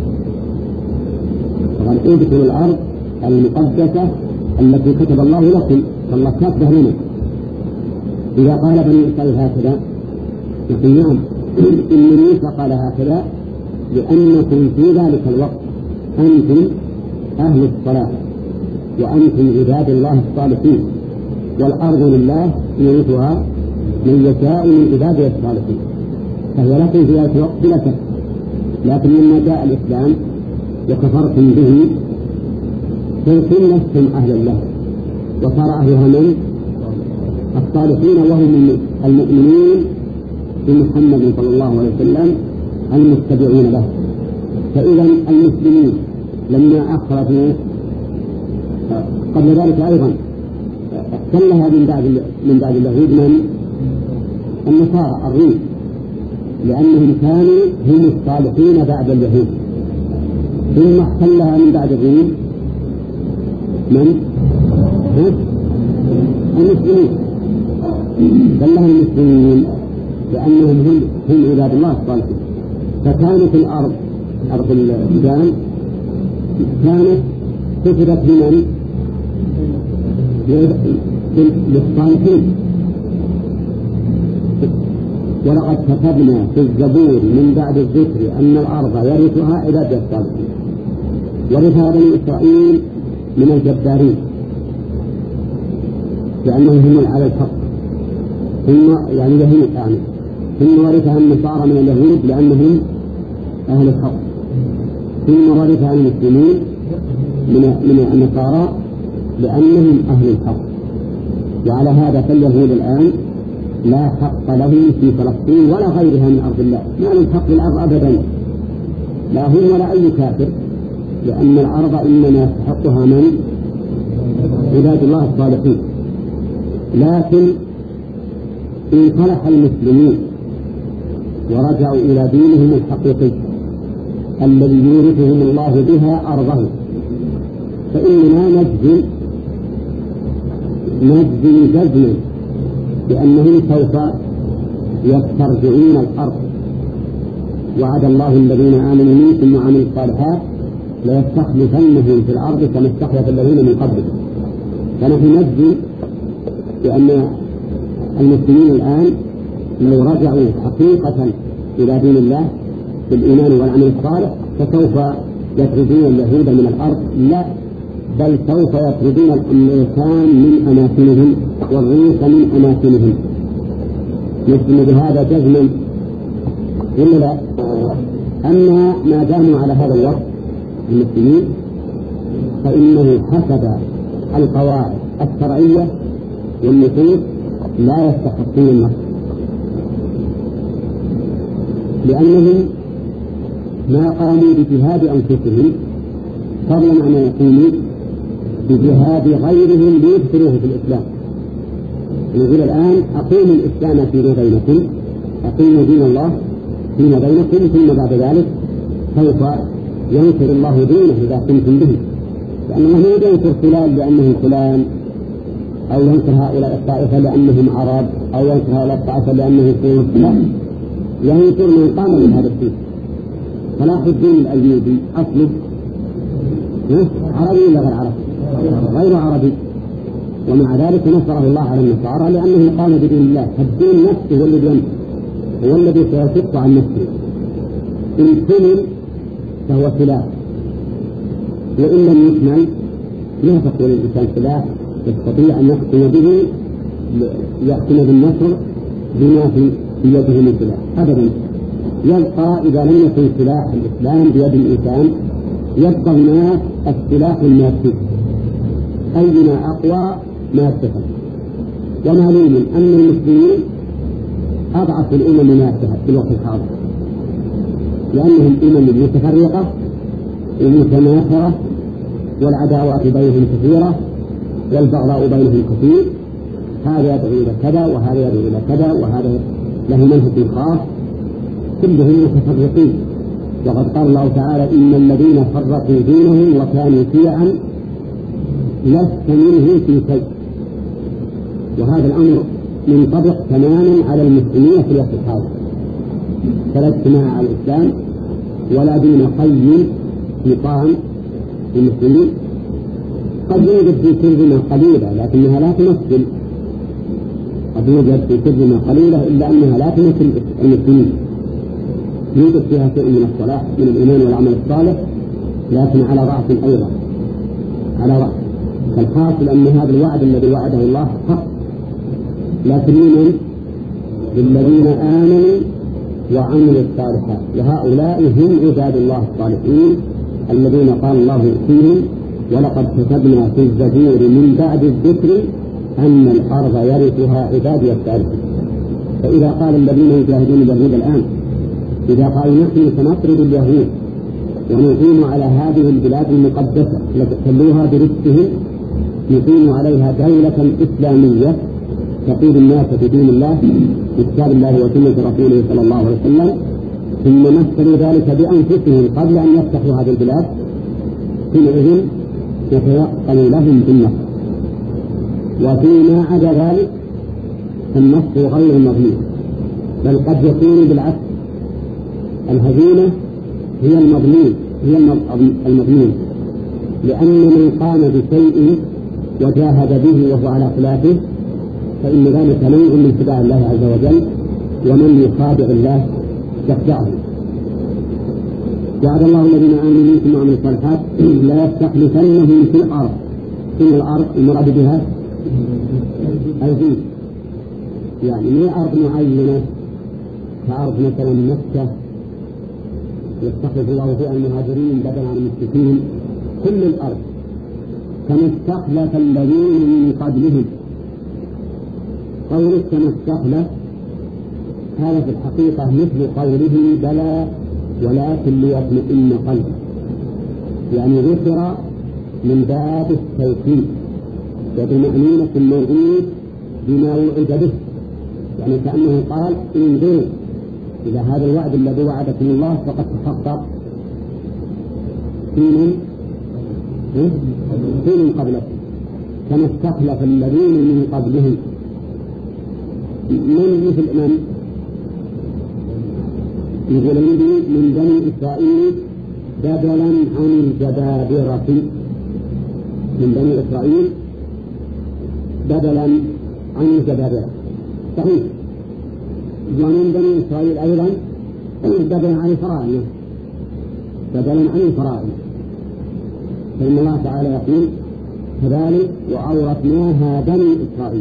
قال ادخلوا الأرض المقدسة التي كتب الله لكم، فالله كاتبه لنا. إذا قال بني إسرائيل هكذا نقول نعم، إن موسى قال هكذا لأنكم في ذلك الوقت أنتم أهل الصلاة وأنتم عباد الله الصالحين، والأرض لله يورثها من يشاء من عباده الصالحين، فهي لكم في ذلك الوقت بلا شك. لكن لما جاء الإسلام وكفرتم به صرتم لستم أهل الله، وصار أهلها من الصالحين وهم المؤمنين بمحمد صلى الله عليه وسلم المتبعين له. فإذا المسلمين لما أخرجوا قبل ذلك أيضا احتلها من بعد من بعد اليهود من النصارى الروم، لأنهم كانوا هم الصالحين بعد اليهود. ثم احتلها من بعد الروم من المسلمين، احتلها المسلمين لأنهم هم هم عباد الله الصالحين. فكانت الأرض أرض الشام كانت كتبت لمن؟ للصالحين. ولقد كتبنا في الزبور من بعد الذكر أن الأرض يرثها عباد الصالحين. ورثها بني إسرائيل من الجبارين لأنهم هم على الحق، ثم يعني اليهود يعني ثم ورثها النصارى من اليهود لأنهم أهل الحق، ثم ورثها المسلمين من من النصارى لأنهم أهل الحق. وعلى هذا فاليهود الآن لا حق لهم في فلسطين ولا غيرها من أرض الله، ما لهم حق للأرض أبدا، لا هم ولا أي كافر، لأن الأرض إنما يستحقها من عباد الله الصالحين. لكن إن صلح المسلمين ورجعوا إلى دينهم الحقيقي الذي يورثهم الله بها أرضه فإننا نجزم نجزم جزما بأنهم سوف يسترجعون الأرض. وعد الله الذين آمنوا منكم وعملوا الصالحات ليستخلفنهم في الأرض كما استخلف الذين من قبلهم. فنحن نجزم بأن المسلمين الآن لو رجعوا حقيقة إلى دين الله بالإيمان والعمل الصالح فسوف يطردون اليهود من الأرض، لا بل سوف يطردون الأمريكان من أماكنهم والروس من أماكنهم. نجزم بهذا جزما ولا لا؟ أما ما داموا على هذا الوقت المسلمين فإنه حسب القواعد الشرعية والنصوص لا يستحقون النصر، لأنهم ما قاموا بجهاد أنفسهم فضلا عن أن يقوموا بجهاد غيرهم ليدخلوه في الإسلام. نقول الآن أقيموا الإسلام فيما بينكم، أقيموا دين الله فيما بينكم، ثم بعد ذلك سوف ينصر الله دينه إذا قمتم به، لأن الله لا ينصر فلان لأنه فلان، أو ينصر هؤلاء الطائفة لأنهم عرب، أو ينصر هؤلاء الطائفة لأنه فلان، لا، ينصر من قام بهذا الدين. صلاح الدين الأيوبي أصله عربي ولا غير عربي؟ غير عربي، ومع ذلك نصره الله على النصارى لأنه قام بدين الله. فالدين نفسه هو الذي ينصر، هو الذي سيصد عن نفسه. إن كمل فهو سلاح، وإن لم يكمل لا تقول الإنسان سلاح يستطيع أن يحكم به يحكم بالنصر بما في يده من سلاح أبدا. يبقى إذا لم يكن سلاح الإسلام بيد الإنسان يبقى هناك السلاح المادي، أيما أقوى ما اتفق. ومعلوم أن المسلمين أضعف الأمم ناسها في الوقت الحاضر، لأنهم أمم متفرقة ومتناثرة، والعداوات بينهم كثيرة والبغضاء بينهم كثير، هذا يدعو إلى كذا وهذا يدعو إلى كذا وهذا له منهج خاص، كلهم متفرقين. وقد قال الله تعالى إن الذين فرقوا دينهم وكانوا شيعا لست منه في شيء. وهذا الأمر منطبق تماما على المسلمين في الوقت الحاضر، فلا اجتماع على الإسلام ولا دين قيم نقام المسلمين. قد يوجد في كلمة قليلة لكنها لا تمثل، قد يوجد في كلمة قليلة إلا أنها لا تمثل المسلمين، يوجد فيها شيء من الصلاح من الإيمان والعمل الصالح لكن على ضعف أيضا، على ضعف. فالحاصل أن هذا الوعد الذي وعده الله حق، لكن من للذين آمنوا وعملوا الصالحات، وهؤلاء هم عباد الله الصالحين الذين قال الله فيهم ولقد كتبنا في الزبور من بعد الذكر أن الأرض يرثها عبادي الصالحون. فإذا قال الذين يجاهدون اليهود الآن، إذا قالوا نحن سنطرد اليهود ونقيم على هذه البلاد المقدسة التي احتلوها برزقهم، نقيم عليها دولة إسلامية تقيد الناس في دين الله بكتاب الله وسنة رسوله صلى الله عليه وسلم، ثم مثلوا ذلك بأنفسهم قبل أن يفتحوا هذه البلاد، حينئذ يتيقن لهم بالنصر. وفيما عدا ذلك النصر غير مضمون، بل قد يكون بالعكس، الهزيمة هي المضمون هي المضمون لأن من قام بشيء وجاهد به وهو على خلافه فإن ذلك نوع من خداع الله عز وجل، ومن يخادع الله يخدعه. وعد الله الذين آمنوا منكم وعملوا الصالحات لا يستخلفنهم في الأرض. في الأرض المراد بها الجنس، يعني من أرض معينة كأرض مثلا مكة يستخلف الله فيها المهاجرين بدلا عن المشركين، كل الأرض كما استخلف الذين من قبلهم. قوله كما استخلف هذا في الحقيقة مثل قوله بلى ولكن ليطمئن قلبه، يعني ذكر من باب التوكيد وبمعنى الموعود بما وعد به، يعني كأنه قال انظروا إلى هذا الوعد الذي وعدكم الله فقد تحقق حين حين قبلكم كما استخلف الذين من قبلهم. من مثل من يقول من بني إسرائيل بدلا عن الجبابرة، من بني إسرائيل بدلا عن الجبابرة صحيح، ومن بني إسرائيل أيضا بدلا عن الفراعنة، بدلا عن الفراعنة. فإن الله تعالى يقول كذلك وأورثناها بني إسرائيل،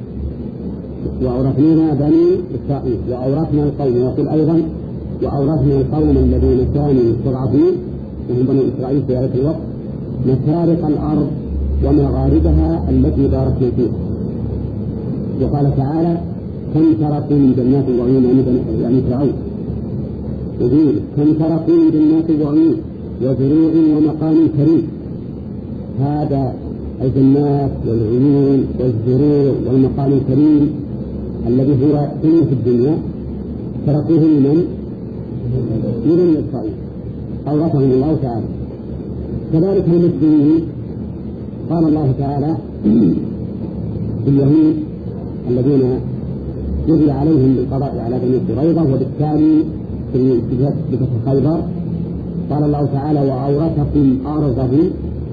وأورثناها بني إسرائيل وأورثنا القوم، ويقول أيضا وأورثنا القوم الذين كانوا مستضعفين وهم بني إسرائيل في ذلك الوقت مشارق الأرض ومغاربها التي باركنا فيها. وقال تعالى كم تركوا من جنات وعيون، يعني فرعون يقول كم تركوا من جنات وعيون وزروع ومقام كريم. هذا الجنات والعيون والزروع والمقام الكريم الذي هو سنة الدنيا تركوه من من إسرائيل أورثهم الله تعالى. كذلك المسلمين قال الله تعالى في اليهود الذين يجري عليهم بالقضاء على بني قريظة وبالتالي في فتح خيبر قال الله تعالى وأورثكم أرضهم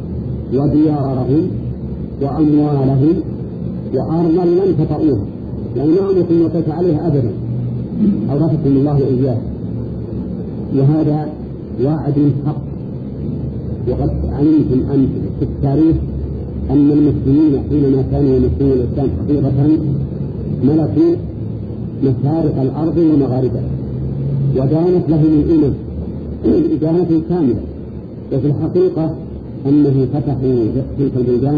وديارهم وأموالهم وأرضا لم تطئوها، يعني ما أمكن وقت عليها أبدا، أورثكم الله إياه. وهذا وعد حق. وقد علمتم أن في التاريخ أن المسلمين حينما كانوا يمثلون الإسلام حقيقة ملكوا مشارق الأرض ومغاربها ودانت لهم الأمم إدانة كاملة، وفي الحقيقة أنه فتحوا تلك البلدان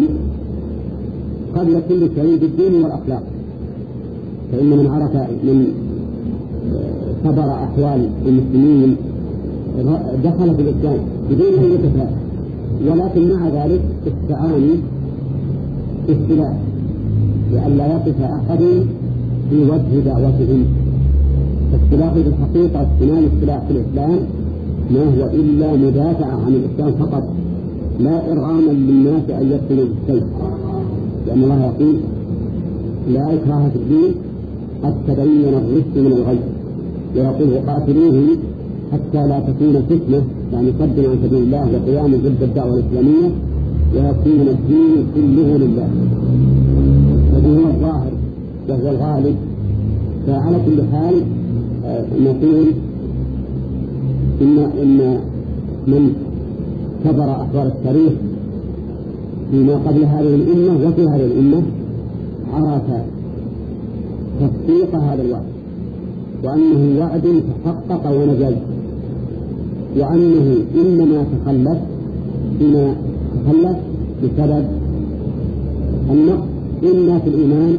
قبل كل شيء بالدين والأخلاق. فإن من عرف من صبر أحوال المسلمين دخل في الإسلام بدون أن يتفاعل، ولكن مع ذلك استعانوا بالسلاح لئلا يقف أحد في وجه دعوتهم. السلاح في الحقيقة استعمال السلاح في الإسلام ما هو إلا مدافعة عن الإسلام فقط، لا إرغاما للناس أن يدخلوا بالسيف، لأن الله يقول لا إكراه في الدين قد تبين الرشد من الغي، ويقول وقاتلوهم حتى لا تكون فتنة، يعني صد عن سبيل الله وقيام ضد الدعوة الإسلامية ويكون الدين كله لله. هذا هو الظاهر وهو الغالب. فعلى كل حال نقول إن إن من كبر أخبار التاريخ فيما قبل هذه الأمة وفي هذه الأمة عرف تصديق هذا الوعد، وأنه وعد تحقق ونجز، وأنه إنما تخلف بما تخلف بسبب النقص إما في الإيمان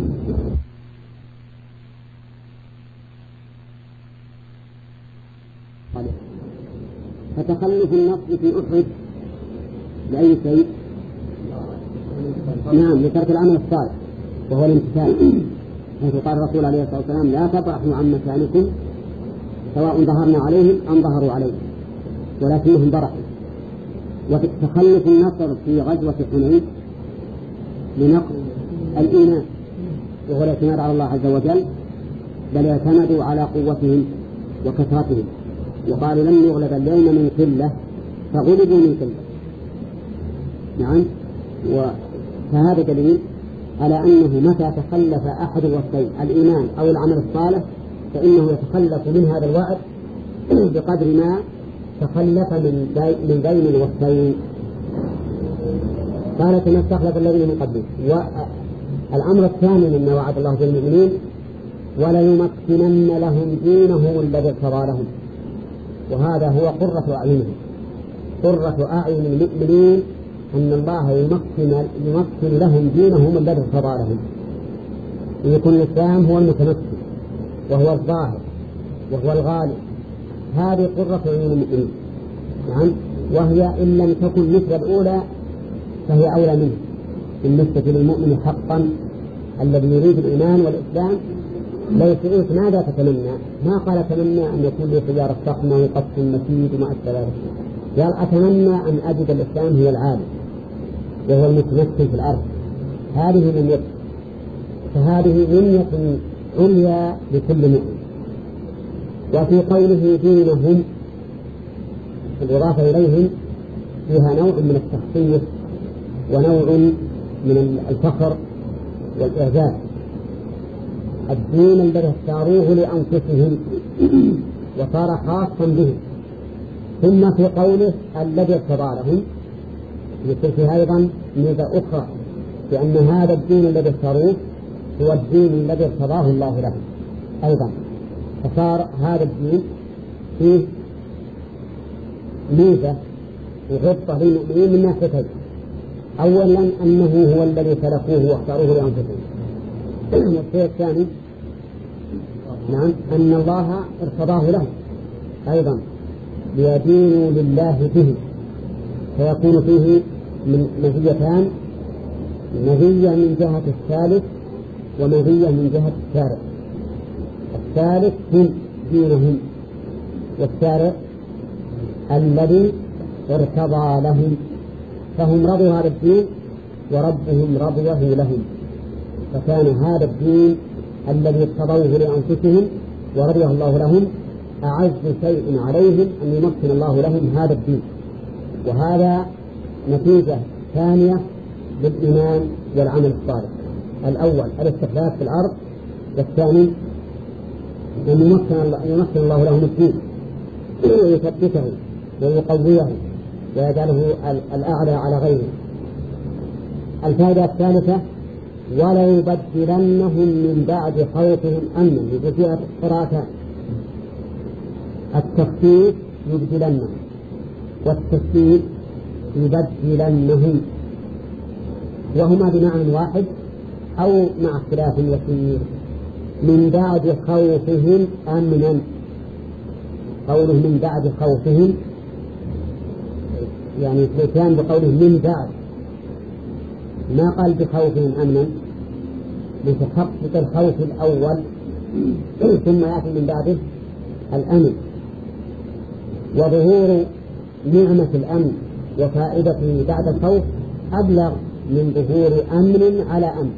فتخلف النقص في أحد لأي شيء؟ نعم، لترك العمل الصالح وهو الامتثال، حيث قال الرسول عليه الصلاة والسلام لا تبرحوا عن مكانكم سواء ظهرنا عليهم أم ظهروا عليهم، ولكنهم برحوا. وتخلف النصر في غزوة حنين لنقص الإيمان وهو الاعتماد على الله عز وجل، بل اعتمدوا على قوتهم وكثرتهم، وقالوا لن يغلب اليوم من قلة فغلبوا من قلة. نعم، فهذا دليل على أنه متى تخلف أحد الوصفين الإيمان أو العمل الصالح فإنه يتخلف من هذا الوعد بقدر ما تخلف من من بين الوصفين. قال كما استخلف الذين من قبلهم. والأمر الثاني مما وعد الله بالمؤمنين وليمكنن لهم دينهم الذي ارتضى لهم، وهذا هو قرة أعينهم. قرة أعين المؤمنين أن الله يمكن, يمكن لهم دينهم الذي ارتضى لهم، يكون الإسلام هو المتمكن وهو الظاهر وهو الغالب. هذه قرة أعين المؤمنين. نعم، وهي إن لم تكن مثل الأولى فهي أولى منه بالنسبة للمؤمن حقا الذي يريد الإيمان والإسلام. لو سئلت ماذا تتمنى؟ ما قال تمنى أن يكون لي سيارة فخمة وقصف مكيد وما أشبه ذلك، قال أتمنى أن أجد الإسلام هي العالم وهو المتمكن في الأرض. هذه منية، فهذه منية عليا لكل مؤمن. وفي قوله دينهم الإضافة إليهم فيها نوع من التخصيص ونوع من الفخر والإعجاز. الدين الذي اختاروه لأنفسهم وصار خاصا بهم. ثم في قوله الذي ارتضى لهم يصير فيه أيضا ميزة أخرى، لأن هذا الدين الذي اختاروه هو الدين الذي ارتضاه الله لهم أيضا، فصار هذا الدين فيه ميزة وغبطة للمؤمنين من ناحيتين. أولا أنه هو الذي سلكوه واختاروه لأنفسهم، والشيء الثاني نعم أن الله ارتضاه لهم أيضا ليدينوا لله به، فيكون فيه من مزيتان، مزية من جهة الثالث ومزية من جهة الشارع. الثالث هم دينهم، والشارع الذي ارتضى لهم، فهم رضوا هذا الدين وربهم رضيه لهم، فكان هذا الدين الذي ارتضوه لأنفسهم ورضيه الله لهم أعز شيء عليهم أن يمكن الله لهم هذا الدين. وهذا نتيجة ثانية للإيمان والعمل الصالح. الأول الاستخلاف في الأرض، والثاني أن يمكن الله لهم الدين ويثبته ويقويه ويجعله الأعلى على غيره. الفائدة الثالثة وليبدلنهم من بعد خوفهم أمنا، بفئة قراءتان، التخفيف يبدلنهم والتشديد يبدلنهم، وهما بمعنى واحد أو مع اختلاف يسير. من بعد خوفهم أمنا، قوله من بعد خوفهم يعني كان بقوله من بعد، ما قال بخوفهم أمنا لتحقق الخوف الأول ثم يأتي من بعده الأمن. وظهور نعمة الأمن وفائدته بعد الخوف أبلغ من ظهور أمن على أمن.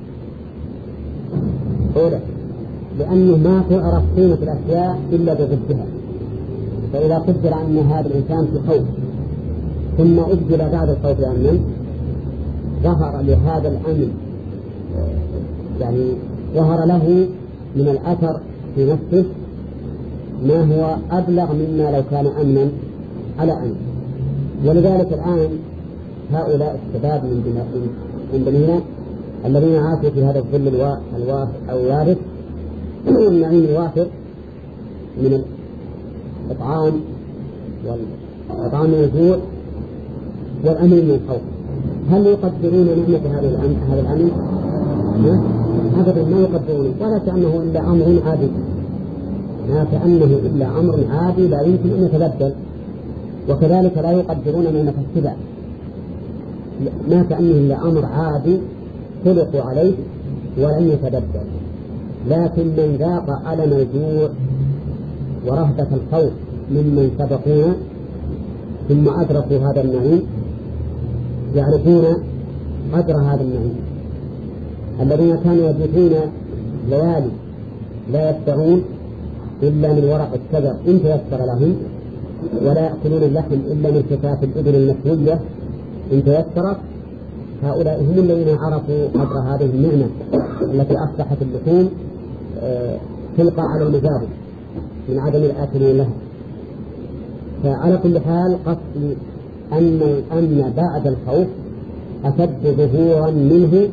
أولا لأنه ما تعرف قيمة الأشياء إلا بضدها، فإذا قدر أن هذا الإنسان في خوف ثم أبدل بعد الخوف أمنا ظهر لهذا الأمن، يعني ظهر له من الأثر في نفسه ما هو أبلغ مما لو كان أمنا على أمن. ولذلك الآن هؤلاء الشباب من بنينا الذين عاشوا في هذا الظل الوارث والنعيم الوافر من الإطعام والإطعام من الجوع والأمن من الخوف، هل يقدرون نعمة هذا الأمن؟ أبدا ما يقدرون، ولا كأنه إلا أمر عادي، ما كأنه إلا أمر عادي لا يمكن أن يتبدل. وكذلك لا يقدرون نعمة السبع، ما كأنه إلا أمر عادي خلقوا عليه ولن يتبدل. لكن من ذاق ألم الجوع ورهبة الخوف ممن سبقونا ثم أدركوا هذا النعيم يعرفون قدر هذا النعيم. الذين كانوا يبيتون ليالي لا يفترون إلا من ورق الشجر إن تيسر لهم، ولا يأكلون اللحم إلا من كتاف الإبل المسوية إن تيسرت، هؤلاء هم الذين عرفوا قدر هذه النعمة التي أصبحت اللحوم تلقى على المزارع من عدم الآكلين لها. فعلى كل حال قصدي أن الأمن بعد الخوف أشد ظهورا منه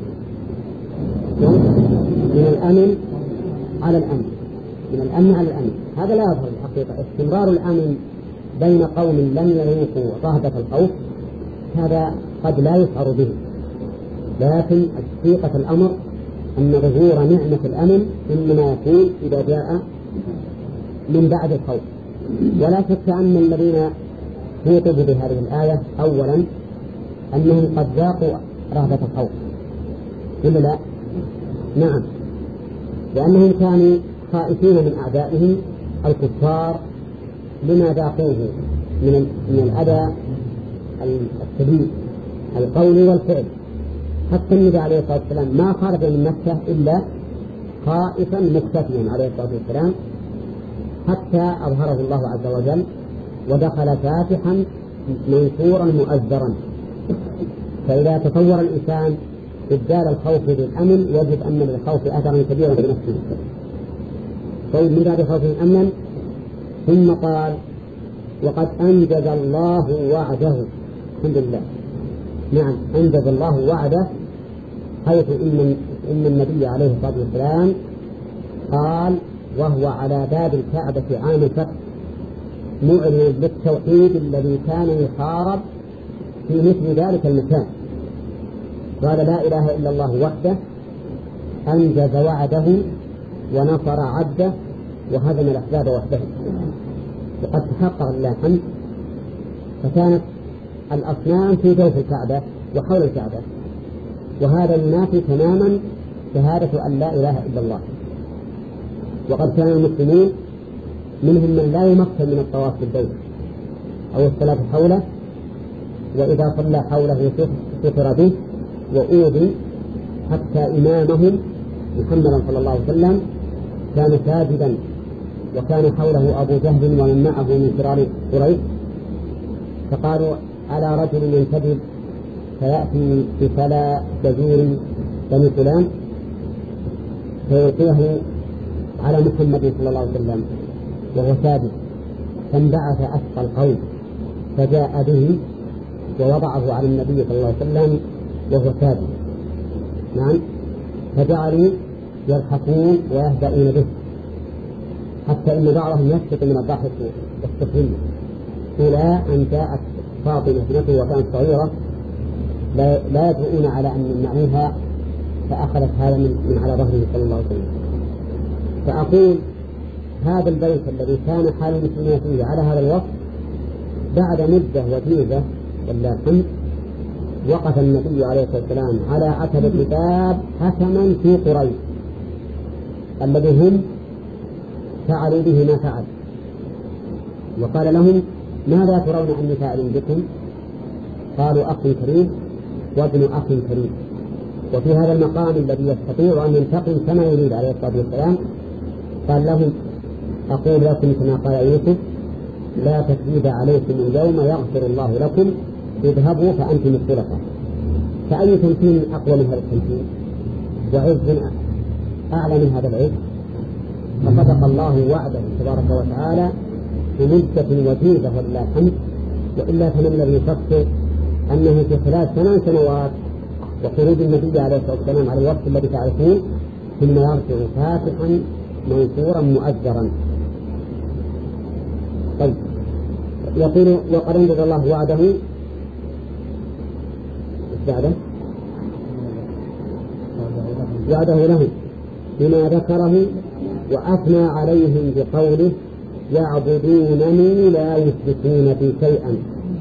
من الأمن على الأمن من الأمن على الأمن. هذا لا يظهر الحقيقة. استمرار الأمن بين قوم لم يذوقوا رهبة الخوف هذا قد لا يشعر به، لكن حقيقة الأمر أن ظهور نعمة الأمن إنما يكون إذا جاء من بعد الخوف. ولا شك أن الذين يوقظوا بهذه الآية أولا أنهم قد ذاقوا رهبة الخوف، إلا لا؟ نعم، لأنهم كانوا خائفين من أعدائهم الكفار لما ذاقوه من من الأذى الشديد القول والفعل. حتى النبي عليه الصلاة والسلام ما خرج من مكة إلا خائفا مختفيا عليه الصلاة والسلام، حتى أظهره الله عز وجل ودخل فاتحا منصورا مؤزرا. فإذا تصور الإنسان إبدال الخوف بالأمن يجد أن للخوف أثرا كبيرا في نفسه. طيب من بعد خوف أمنا ثم قال وقد أنجز الله وعده. الحمد لله، نعم أنجز الله وعده، حيث إن, إن النبي عليه الصلاة والسلام قال وهو على باب الكعبة عام الفتح معلن بالتوحيد الذي كان يحارب في مثل ذلك المكان، قال لا إله إلا الله وحده أنجز وعده ونصر عبده وهزم الأحزاب وحده. وقد تحقق لله الحمد، فكانت الأصنام في جوف الكعبة وحول الكعبة، وهذا ينافي تماما شهادة أن لا إله إلا الله. وقد كان المسلمون منهم من لا يمكن من الطواف بالبيت أو الصلاة حوله، وإذا صلى حوله ستر به وأوذي، حتى إمامهم محمد صلى الله عليه وسلم كان ساجدا وكان حوله أبو جهل ومن معه من فرار قريش، فقالوا على رجل ينتدب فيأتي بفلا جزور بني فلان فيلقيه على محمد صلى الله عليه وسلم وهو ساجد، فانبعث أسقى القوم فجاء به ووضعه على النبي صلى الله عليه وسلم وهو ساجد. نعم، فجعلوا يضحكون ويهدؤون به، حتى إن بعضهم يسقط من الضحك والسخرية، إلى أن جاءت فاطمة ابنته وكانت صغيرة لا, لا يدعون على أن يمنعوها، فأخذت هذا من, من على ظهره صلى الله عليه وسلم. فأقول هذا البيت الذي كان حال المسلمين فيه على هذا الوقت بعد مدة وجيزة ولله الحمد وقف النبي عليه الصلاة والسلام على عتبة باب حكما في قريش الذي هم فعلوا به ما فعل، وقال لهم ماذا ترون أني فاعل بكم؟ قالوا أخ كريم وابن أخ كريم. وفي هذا المقام الذي يستطيع أن ينتقم كما يريد عليه الصلاة والسلام قال لهم أقول لكم كما قال يوسف لا تكذيب عليكم اليوم يغفر الله لكم اذهبوا فأنتم الخلفاء. فأي تمثيل أقوى من هذا التمثيل وعز أعلى من هذا العز؟ فصدق الله وعده تبارك وتعالى بمدة وجيزة ولله الحمد. وإلا فمن الذي يفكر أنه في خلال ثمان سنوات وخروج النبي عليه الصلاة والسلام على الوقت الذي تعرفون ثم يرجع فاتحا منصورا مؤجرا. طيب يقول وقد انجز الله وعده بعده وعده له بما ذكره وأثنى عليهم بقوله يعبدونني لا يشركون بي شيئا.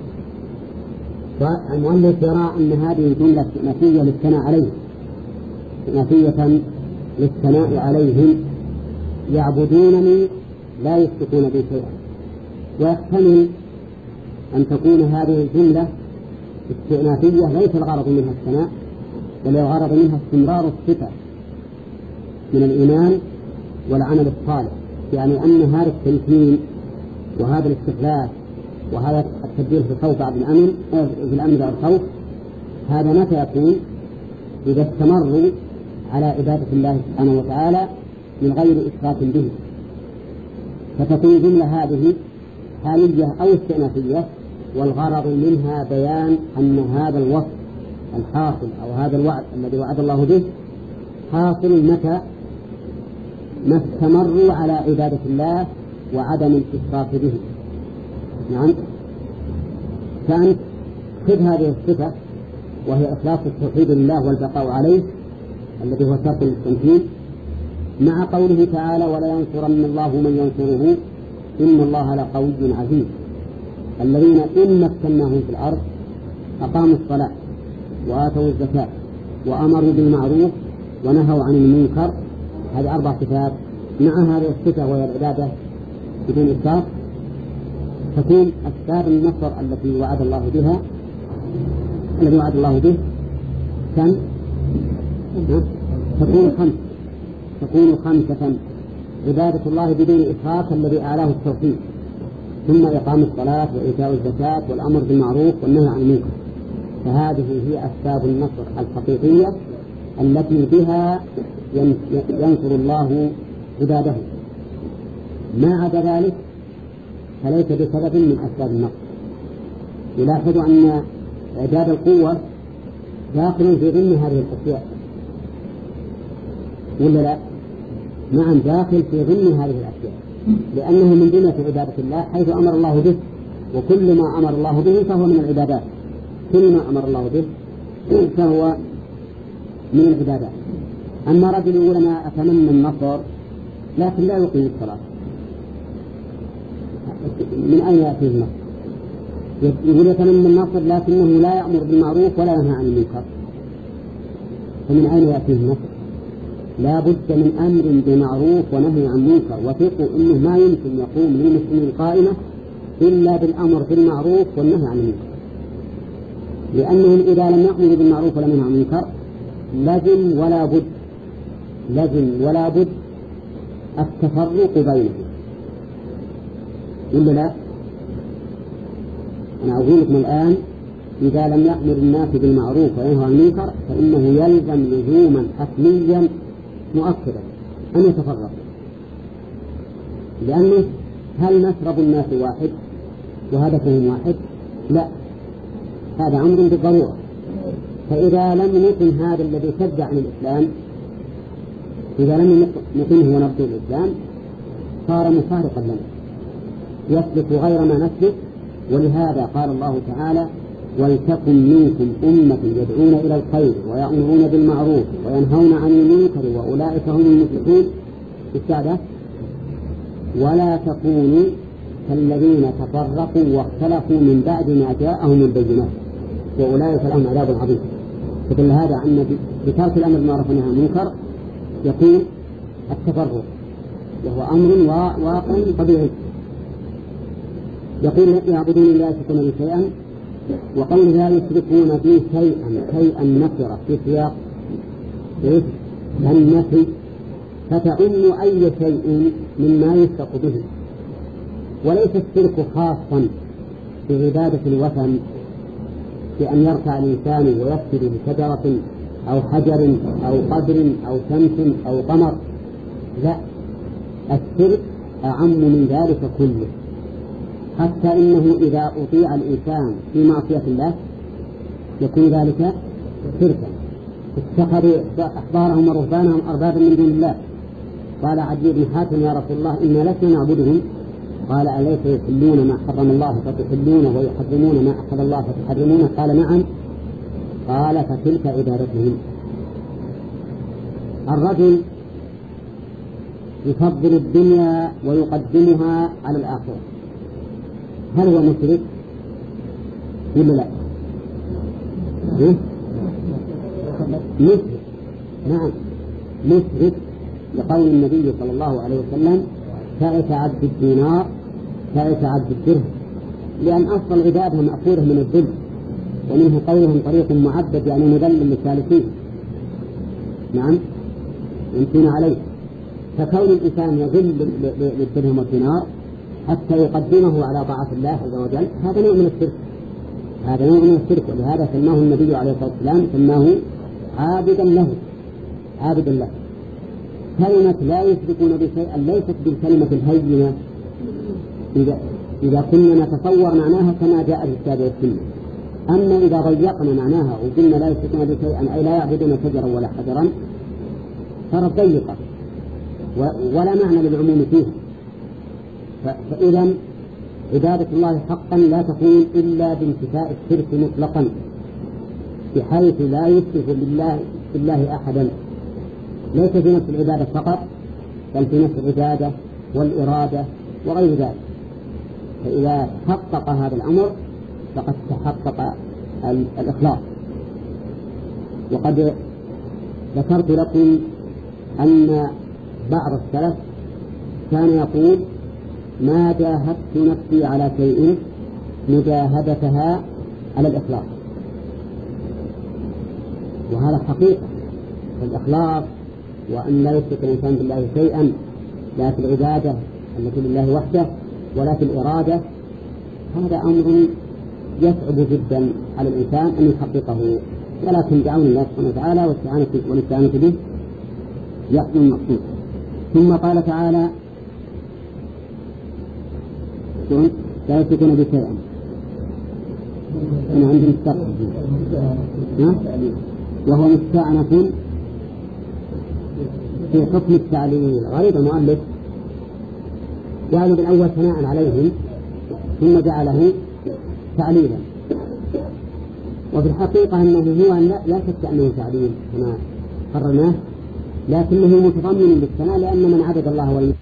فالمؤلف يرى أن هذه جملة نفية للثناء عليه نفية للثناء عليهم يعبدونني لا يشركون بي شيئا. ويحتمل أن تكون هذه الجملة استئنافية ليس الغرض منها الثناء بل الغرض منها استمرار الصفة من الإيمان والعمل الصالح. يعني أن هذا التمكين وهذا الاستخلاف وهذا التبديل في الخوف بعد الأمن في الأمن بعد الخوف هذا متى يكون؟ إذا استمروا على عبادة الله سبحانه وتعالى من غير إشراك به. فتكون الجملة هذه حالية أو استئنافية والغرض منها بيان أن هذا الوصف الحاصل أو هذا الوعد الذي وعد الله به حاصل متى ما استمروا على عبادة الله وعدم الإشراك به. نعم. كانت خذ هذه الصفة وهي إخلاص التوحيد لله والبقاء عليه الذي هو شرط التمكين مع قوله تعالى ولا ينصرن الله من ينصره إن الله لقوي عزيز. الذين إن مكناهم في الأرض أقاموا الصلاة وآتوا الزكاة وأمروا بالمعروف ونهوا عن المنكر. هذه أربع صفات مع هذه الصفة وهي العبادة بدون إشراك تكون أسباب النصر التي وعد الله بها الذي وعد الله به كم؟ تكون خمس تكون خمسة. عبادة الله بدون إشراك الذي أعلاه التوحيد ثم إقام الصلاة وإيتاء الزكاة والأمر بالمعروف والنهي عن المنكر. فهذه هي أسباب النصر الحقيقية التي بها ينصر الله عباده. ما عدا ذلك فليس بسبب من أسباب النصر. يلاحظ أن إعداد القوة داخل في ضمن هذه الأشياء ولا لا؟ نعم داخل في ضمن هذه الأشياء لأنه من جملة عبادة الله حيث أمر الله به. وكل ما أمر الله به فهو من العبادات. كل ما أمر الله به فهو من العبادات. أما رجل يقول أنا أتمنى النصر لكن لا يقيم الصلاة من أين يأتيه النصر؟ يقول يتمنى النصر لكنه لا يأمر بالمعروف ولا ينهى عن المنكر فمن أين يأتيه النصر؟ لا بد من أمر بمعروف ونهي عن منكر. وثقوا أنه ما يمكن يقوم للمسلمين قائمة إلا بالأمر بالمعروف والنهي عن المنكر. لأنهم إذا لم يأمروا بالمعروف ولم ينهوا عن المنكر لازم ولا بد لازم ولا بد التفرق بينهم. إلا لا أنا أقول لكم الآن إذا لم يأمر الناس بالمعروف وينهوا عن المنكر فإنه يلزم لزوما حتميا مؤكدا أن يتفرق. لأنه هل مشرب الناس واحد وهدفهم واحد؟ لا، هذا أمر بالضرورة. فإذا لم نقم هذا الذي سد عن الإسلام إذا لم نقمه ونبدو الإسلام صار مفارقا لنا يسلك غير ما نسلك. ولهذا قال الله تعالى ولتكن منكم أمة يدعون إلى الخير ويأمرون بالمعروف وينهون عن المنكر وأولئك هم المفلحون. السادة ولا تكونوا كالذين تفرقوا واختلفوا من بعد ما جاءهم البينات وأولئك لهم عذاب عظيم. فدل هذا أن بترك الأمر بالمعروف والنهي عن المنكر يكون التفرق وهو أمر واقع طبيعي. يقول يعبدون لا يشركون به شيئا وقول لا يشركون بي شيئا شيئا نكرة في سياق النفي فتعم أي شيء مما يشرك به، وليس الشرك خاصا بعبادة الوثن بأن يرفع الإنسان ويسجد بشجرة أو حجر أو قدر أو شمس أو قمر، لا، الشرك أعم من ذلك كله، حتى إنه إذا أطيع الإنسان في معصية الله يكون ذلك شركا. اتخذوا أحبارهم ورهبانهم أربابا من دون الله. قال عدي بن حاتم يا رسول الله إنا لسنا نعبدهم، قال أليس يحلون ما حرم الله فتحلونه ويحرمون ما أحل الله فتحرمونه؟ قال نعم. قال فتلك عبادتهم. الرجل يفضل الدنيا ويقدمها على الآخرة، هل هو مشرك ولا لا؟ مشرك، نعم مشرك، لقول النبي صلى الله عليه وسلم تعس عبد الدينار تعس عبد الدرهم، لأن أصل العبادة مأخوذة من الذل، ومنه قولهم طريق معبد يعني مذلل للسالكين، نعم يمكن عليه. فكون الإنسان يذل للدرهم والدينار حتى يقدمه على طاعة الله عز وجل هذا نوع من الشرك، هذا نوع من الشرك، ولهذا سماه النبي عليه الصلاة والسلام سماه عابدا له، عابدا له. كلمة لا يشركون بشيئا ليست بالكلمة الهينة إذا, إذا كنا نتصور معناها كما جاء في الكتاب والسنة. أما إذا ضيقنا معناها وقلنا لا يشركون بشيئا أي لا يعبدون شجرا ولا حجرا صارت ضيقة ولا معنى للعموم فيها. فإذا عبادة الله حقا لا تكون إلا بانتفاء الشرك مطلقا، بحيث لا يشرك بالله, بالله أحدا، ليس في نفس العبادة فقط بل في نفس العبادة والإرادة وغير ذلك. فإذا حقق هذا الأمر فقد تحقق الإخلاص. وقد ذكرت لكم أن بعض السلف كان يقول ما جاهدت نفسي على شيء مجاهدتها على الإخلاص، وهذا حقيقة الإخلاص، وأن لا يشرك الإنسان بالله شيئا لا في العبادة التي لله وحده ولا في الإرادة، هذا أمر يصعب جدا على الإنسان أن يحققه، ولكن بعون الله سبحانه وتعالى والاستعانة به يحصل المقصود. ثم قال تعالى لا يشركون بشيئا، أنا عندي مستقبل وهو مستعنف في حكم التعليل. غريب المؤلف جعلوا بالأول ثناء عليهم ثم جعله تعليلا، وفي الحقيقة أنه هو لا شك أنه تعليل كما قررناه، لكنه متضمن بالثناء لأن من عبد الله والمسلم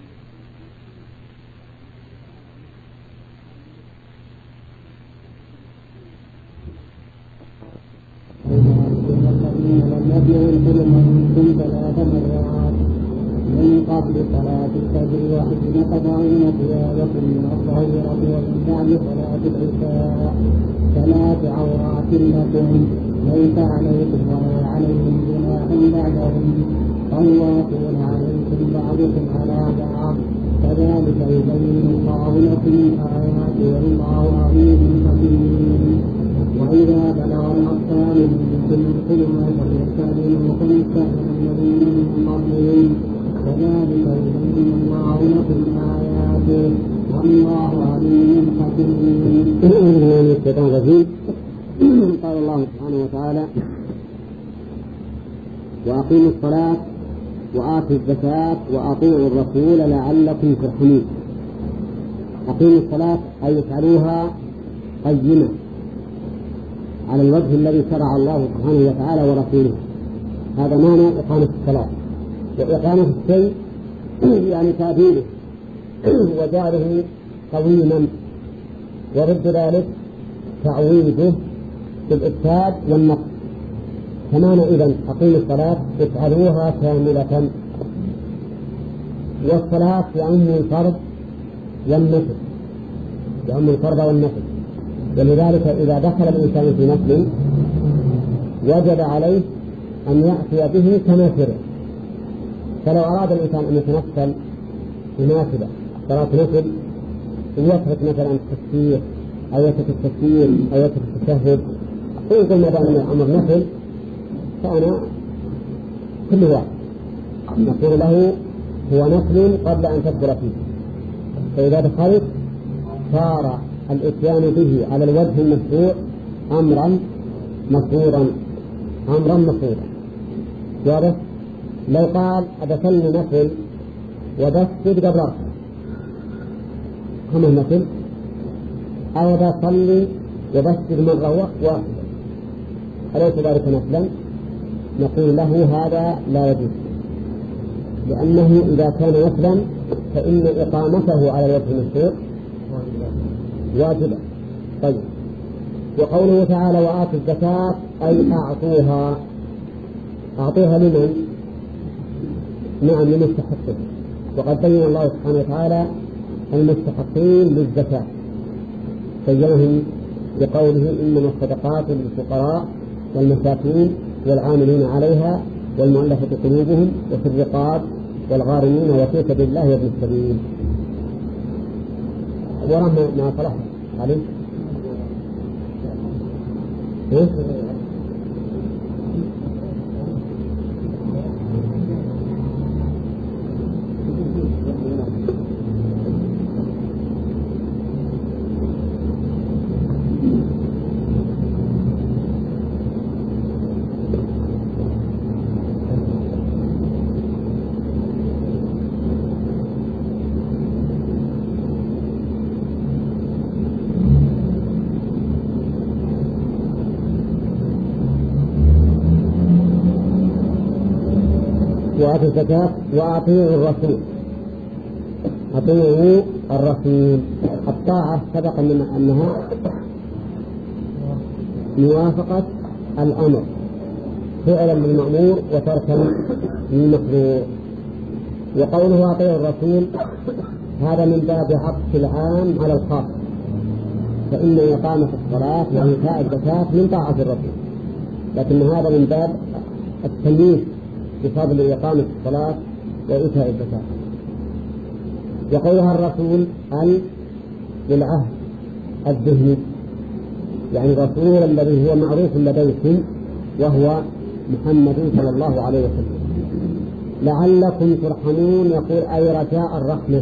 من قبل صلاة الفجر وحين تضعون ثيابكم من الظهيرة ومن بعد صلاة العشاء ثلاث عورات لكم ليس عليكم ولا عليهم جناح بعدهم طوافون عليكم بعضكم على بعض كذلك يبين الله لكم الآيات والله عليم حكيم. وإذا بلغ الأطفال منكم الحلم فليستأذنوا فليستأذنوا الذين من قبلهم كذلك يبين الله لكم آياته والله عليم حكيم. قال الله سبحانه وتعالى وأقيموا الصلاة وآتوا الزكاة وأطيعوا الرسول لعلكم ترحمون. أقيموا الصلاة أي افعلوها قيمة على الوجه الذي شرع الله سبحانه وتعالى ورسوله، هذا معنى إقامة الصلاة. وإقامة الشيء يعني تأديبه وجعله قويما، ورد ذلك تعويضه بالإفساد والنقص. كمان إذن أقيموا الصلاة افعلوها كاملة، والصلاة يعم الفرض والنفل، يعم الفرض والنفل. ولذلك إذا دخل الإنسان في نفل وجب عليه أن يأتي به كما شرع. فلو أراد الإنسان أن يتنفل في نافلة صلاة نفل ويترك مثلا التكبير أو يترك التكبير أو يترك التشهد ويقول ما دام الأمر نفل فأنا كل واحد نقول له هو نفل قبل أن تدخل فيه. فإذا دخلت صار الإتيان به على الوجه المشروع أمرا مفروضا أمرا مفروضا. واضح؟ لو قال أدخلني نفل وبسجد قبل أركع هم النفل أو أصلي وبسجد مرة واحدة أليس ذلك نفلا؟ نقول له هذا لا يجوز، لأنه إذا كان نفلا فإن إقامته على الوجه المشروع واجبة. طيب، وقوله تعالى وآتوا الزكاة أي أعطوها. أعطوها لمن؟ نعم لمستحقين، وقد بين الله سبحانه وتعالى المستحقين للزكاة بينهم بقوله إنما الصدقات للفقراء والمساكين والعاملين عليها والمؤلفة قلوبهم وفي الرقاب والغارمين وفي سبيل الله وابن السبيل. ورحمة ما صلح عليه إيه؟ وآتوا الزكاة وأطيعوا الرسول. أطيعوا الرسول. الطاعة سبق من أنها موافقة الأمر فعلا للمأمور وتركا للمحظور. وقوله أطيعوا الرسول هذا من باب عطف العام على الخاص، فإن إقامة الصلاة وإيتاء الزكاة من طاعة الرسول، لكن هذا من باب التمييز بفضل إقامة الصلاة وإيتاء الزكاة. وقولها الرسول أي للعهد الذهني، يعني الرسول الذي هو معروف لديكم وهو محمد صلى الله عليه وسلم. لعلكم ترحمون يقول أي رجاء الرحمة،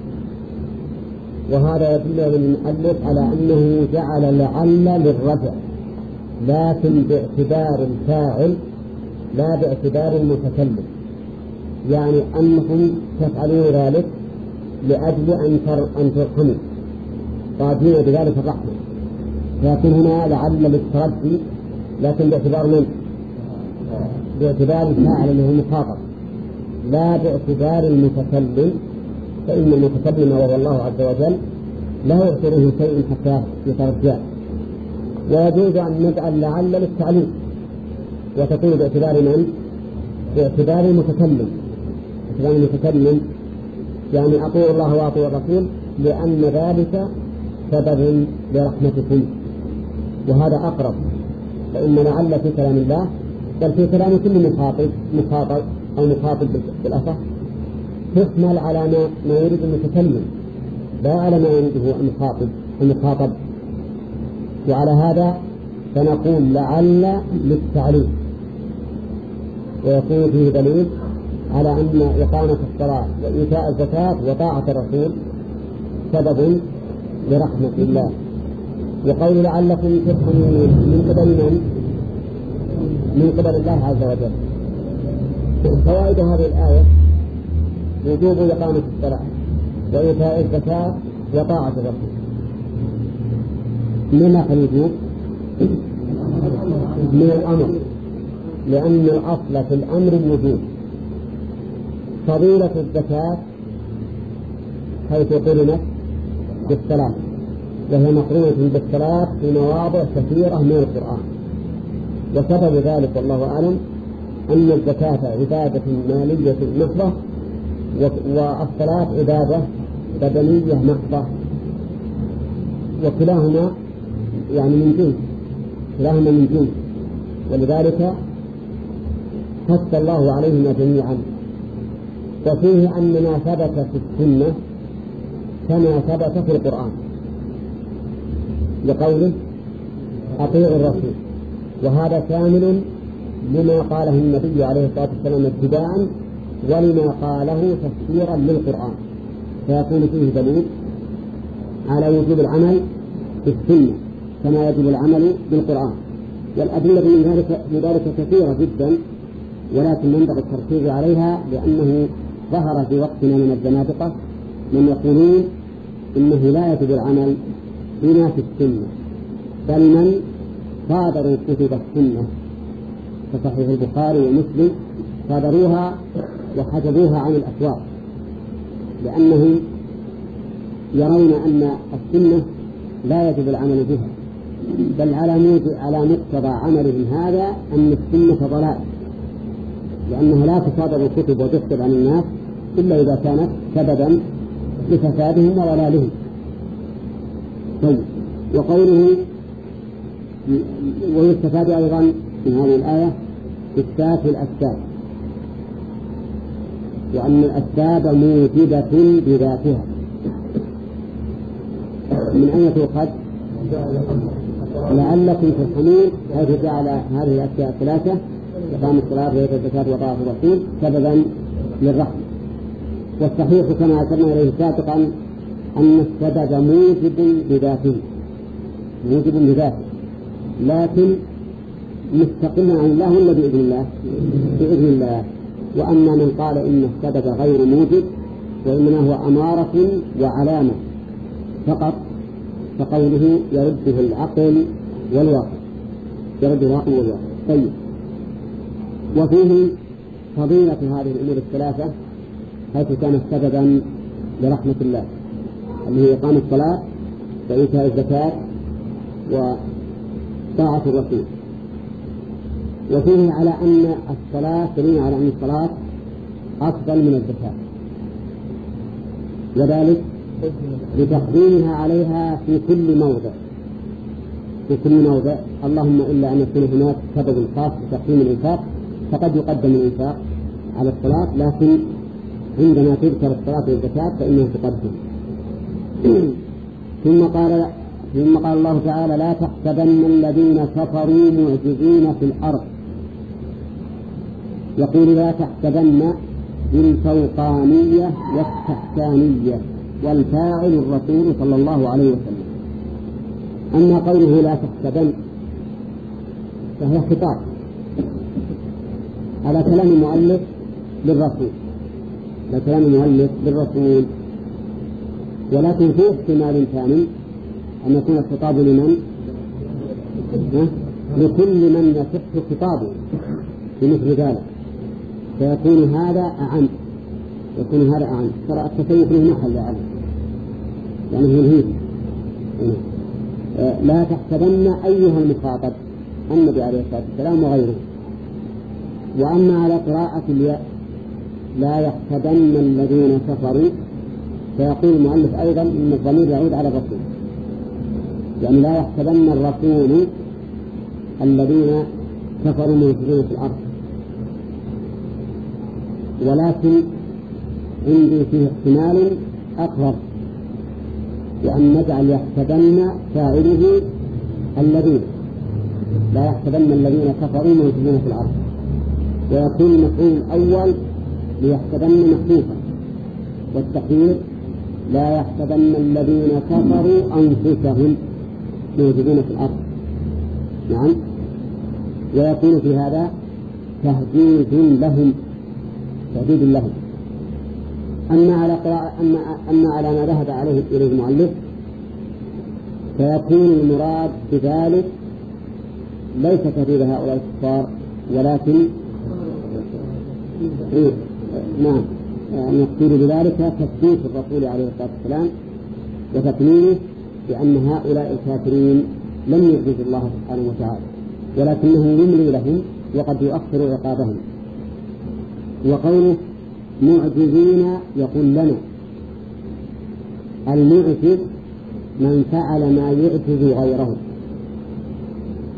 وهذا يدل للمؤلف على أنه جعل لعل للرجاء لكن باعتبار الفاعل لا باعتبار المتكلم، يعني أنهم تفعلون ذلك لأجل أن ترحموا راجين بذلك الرحمة، لكن هنا لعل للترجي لكن باعتبار من؟ باعتبار الفاعل اللي هو المخاطب لا باعتبار المتكلم، فإن المتكلم وهو الله عز وجل لا يعتبره شيء حتى يترجاه. ويجوز أن نجعل لعل للتعليم وتكون باعتبار من؟ باعتبار المتكلم. باعتبار المتكلم يعني أطيعوا الله وأطيعوا الرسول لأن ذلك سبب لرحمتكم، وهذا أقرب، فإن لعل في كلام الله بل في كلام كل مخاطب مخاطب أو مخاطب بالأصح تحمل على ما, ما يريد المتكلم لا على ما يريده المخاطب المخاطب. وعلى هذا فنقول لعل للتعليم، ويكون فيه دليل على أن إقامة الصلاة وإيتاء الزكاة وطاعة الرسول سبب لرحمة الله. وقول لعلكم ترحمون من قبل من؟ من قبل الله عز وجل. فوائد هذه الآية وجوب إقامة الصلاة وإيتاء الزكاة وطاعة الرسول. لما الوجوب؟ من الأمر، لأن الأصل في الأمر الوجوب. فضيلة الزكاة حيث قرنت بالصلاة، وهي مقرونة بالصلاة في مواضع كثيرة من القرآن. وسبب ذلك والله أعلم أن الزكاة عبادة مالية محضة والصلاة عبادة بدنية محضة، وكلاهما يعني من جنس، كلاهما من جنس، ولذلك حث الله عليهما جميعا. وفيه أن ما ثبت في السنة كما ثبت في القرآن، لقوله أطيعوا الرسول، وهذا شامل لما قاله النبي عليه الصلاة والسلام اتباعا ولما قاله تفسيرا للقرآن، فيكون فيه دليل على وجوب العمل بالسنة كما يجب العمل بالقرآن. والأدلة من ذلك لذلك كثيرة جدا، ولكن ينبغي التركيز عليها، لأنه ظهر في وقتنا من الزنادقة من يقولون إنه لا يجب العمل بما في السنة، بل من صادروا كتب السنة كصحيح البخاري ومسلم صادروها وحجبوها عن الأسواق، لأنهم يرون أن السنة لا يجب العمل بها، بل على على مقتضى عملهم هذا أن السنة ضلال، لأنها لا تصادر الكتب وتكتب عن الناس إلا إذا كانت سببا لفسادهم وضلالهم. طيب، وقوله ويستفاد أيضا من هذه الآية إثبات الأسباب، وأن الأسباب موجبة بذاتها. من أين تؤخذ؟ لعلكم ترحمون، حيث جعل هذه الأشياء الثلاثة إقام الصلاة وإيتاء الزكاة وطاعة الرسول سببا للرحمة. والصحيح كما أشرنا إليه سابقا أن السبب موجب بذاته، موجب بذاته، لكن مستقلا عن الله ولا بإذن الله؟ بإذن الله. وأما من قال إن السبب غير موجب وإنما هو أمارة وعلامة فقط، فقوله يرده العقل والواقع، يرده العقل والواقع. طيب، وفيه فضيلة هذه الأمور الثلاثة حيث كانت سببا لرحمة الله، اللي هي إقام الصلاة وإيتاء الزكاة وطاعة الرسول. وفيه على أن الصلاة دليل على أن الصلاة أفضل من الزكاة، وذلك لتقديمها عليها في كل موضع، في كل موضع، اللهم إلا أن يكون هناك سبب خاص بتقديم الإنفاق، فقد يقدم الإنفاق على الصلاة، لكن عندما تذكر الصلاة والزكاة فإنه تقدم. ثم قال ثم قال الله تعالى لا تحسبن الذين كفروا معجزين في الأرض. يقول لا تحسبن بالفوقانية والتحتانية، والفاعل الرسول صلى الله عليه وسلم. أما قوله لا تحسبن فهي خطاب على كلام المؤلف للرسول، على كلام المؤلف للرسول، ولكن فيه احتمال ثاني أن يكون الخطاب لمن؟ لكل من يصح خطابه بمثل ذلك، فيكون هذا أعم، يكون هذا أعم. ترى التسيف له محل أعم، يعني هو الهيث. لا تحسبن أيها المخاطب النبي عليه الصلاة والسلام وغيره. وأما على قراءة الياء لا يحسبن الذين كفروا، فيقول المؤلف أيضا إن الضمير يعود على الرسول، يعني لا يحسبن الرسول الذين كفروا موجودين في الأرض. ولكن عندي فيه احتمال أقرب، وأن نجعل يحسبن فاعله الذين، لا يحسبن الذين كفروا موجودين في الأرض، ويكون المفعول الأول ليحسبن محذوفا، والتقدير لا يحسبن الذين كفروا أنفسهم موجودين في الأرض. نعم، ويكون في هذا تهديد لهم، تهديد لهم. أما على قراءة أما أما على ما ذهب عليه إليه المؤلف فيكون المراد بذلك ليس تهديد هؤلاء الكفار، ولكن إيه نعم نقصد بذلك تثبيت الرسول عليه الصلاة والسلام وتكميله بأن هؤلاء الكافرين لم يعجزوا الله سبحانه وتعالى، ولكنه يملي لهم وقد يؤخر عقابهم. وقوله معجزين يقول لنا المعجز من فعل ما يعجز غيره،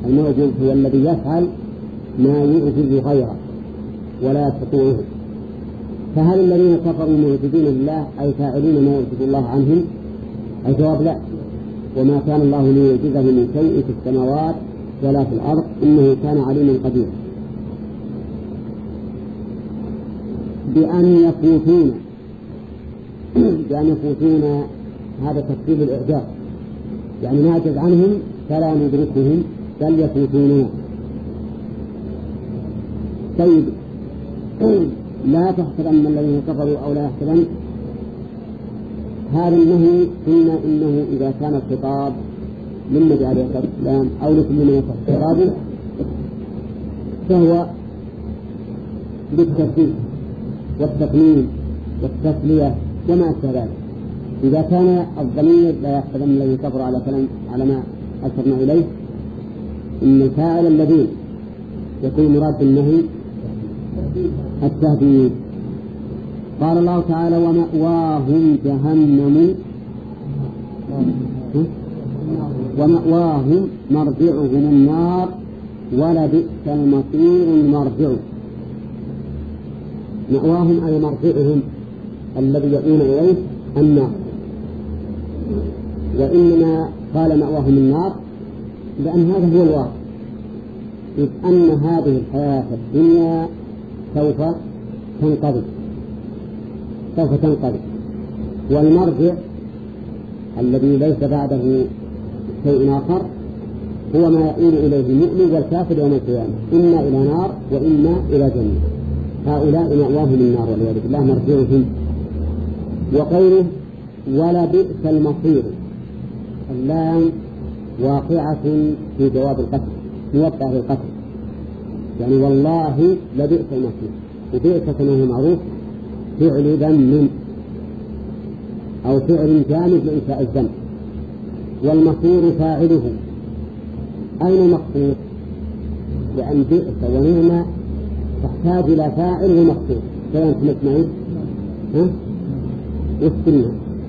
الموجود هو الذي يفعل ما يعجز غيره ولا يستطيعه. فهل الذين كفروا موجودين لله أي فاعلين ما يعجز الله عنهم؟ الجواب لا، وما كان الله ليعجزه من شيء في السماوات ولا في الأرض إنه كان عليما قديرا. بأن يفوتون بأن يفوتون هذا تفصيل الإعجاز، يعني نعجز عنهم فلا ندركهم بل يفوتون. طيب لا تحسبن الذين كفروا أو لا يحسبن، هذا النهي قلنا إنه إذا كان الخطاب للنبي عليه الصلاة والسلام أو لكل من يصح خطابه فهو بالترتيب والتقنين والتسلية وما أشبه ذلك. إذا كان الضمير لا يحسبن الذين كفروا على كلام على ما أشرنا إليه، إن الفاعل الذين يكون مراد بالنهي التهديد. قال الله تعالى ومأواهم جهنم ومأواهم مرجعهم النار ولبئس المصير المرجع. مأواهم أي مرجعهم الذي يؤون إليه النار، وإنما قال مأواهم النار لأن هذا هو الواقع، إذ أن هذه الحياة الدنيا سوف تنقضي سوف تنقضي والمرجع الذي ليس بعده شيء آخر هو ما يؤول إليه المؤمن والكافر يوم القيامة، إما إلى نار وإما إلى جنة. هؤلاء مأواهم النار والعياذ بالله مرجعهم. وقوله ولبئس المصير، اللام واقعة في جواب القتل موقع في القتل، يعني والله لبئس المصير. وبئس كما هو معروف فعل ذم أو فعل جامد لإنشاء الذنب، والمصير فاعله. أين المقصود؟ لأن بئس ونعمة تحتاج إلى فاعل ومقصود. كيف تسمعين؟ ها؟ والسنة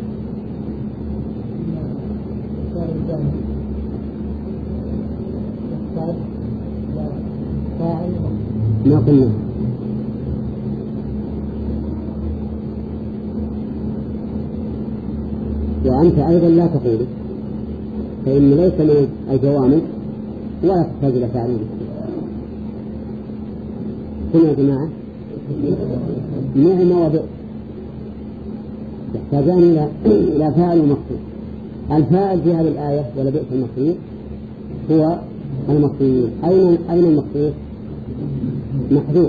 ما قلنا وأنت أيضا لا تقول، فإن ليس من الجوامع ولا تحتاج إلى فاعل. كنا يا جماعة نعمة وبئس يحتاجان إلى إلى فاعل ومقصود. الفاعل في هذه الآية ولبئس المصير هو المصير. أين أين المصير؟ محذوف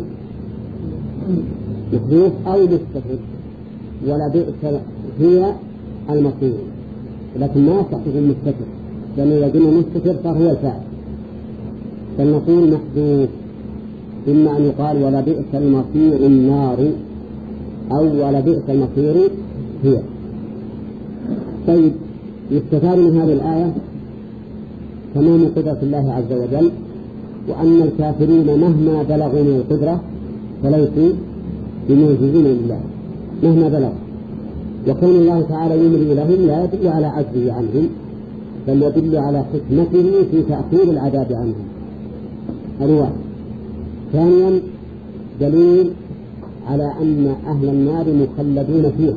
محذوف أو مستتر، ولبئس هي المصير، لكن ما يصح المستتر، لأن إذا قلنا مستتر صار هو الفاعل، فالمصير محذوف. إما أن يقال ولبئس المصير النار أو ولبئس المصير هي. طيب يستفاد من هذه الآية تمام قدرة الله عز وجل، وأن الكافرين مهما بلغوا من القدرة فليسوا بمعجزين لله مهما بلغوا، وكون الله تعالى يملي لهم لا يدل على عجزه عنهم بل يدل على حكمته في تأخير العذاب عنهم. الواحد. ثانيا دليل على أن أهل النار مخلدون فيها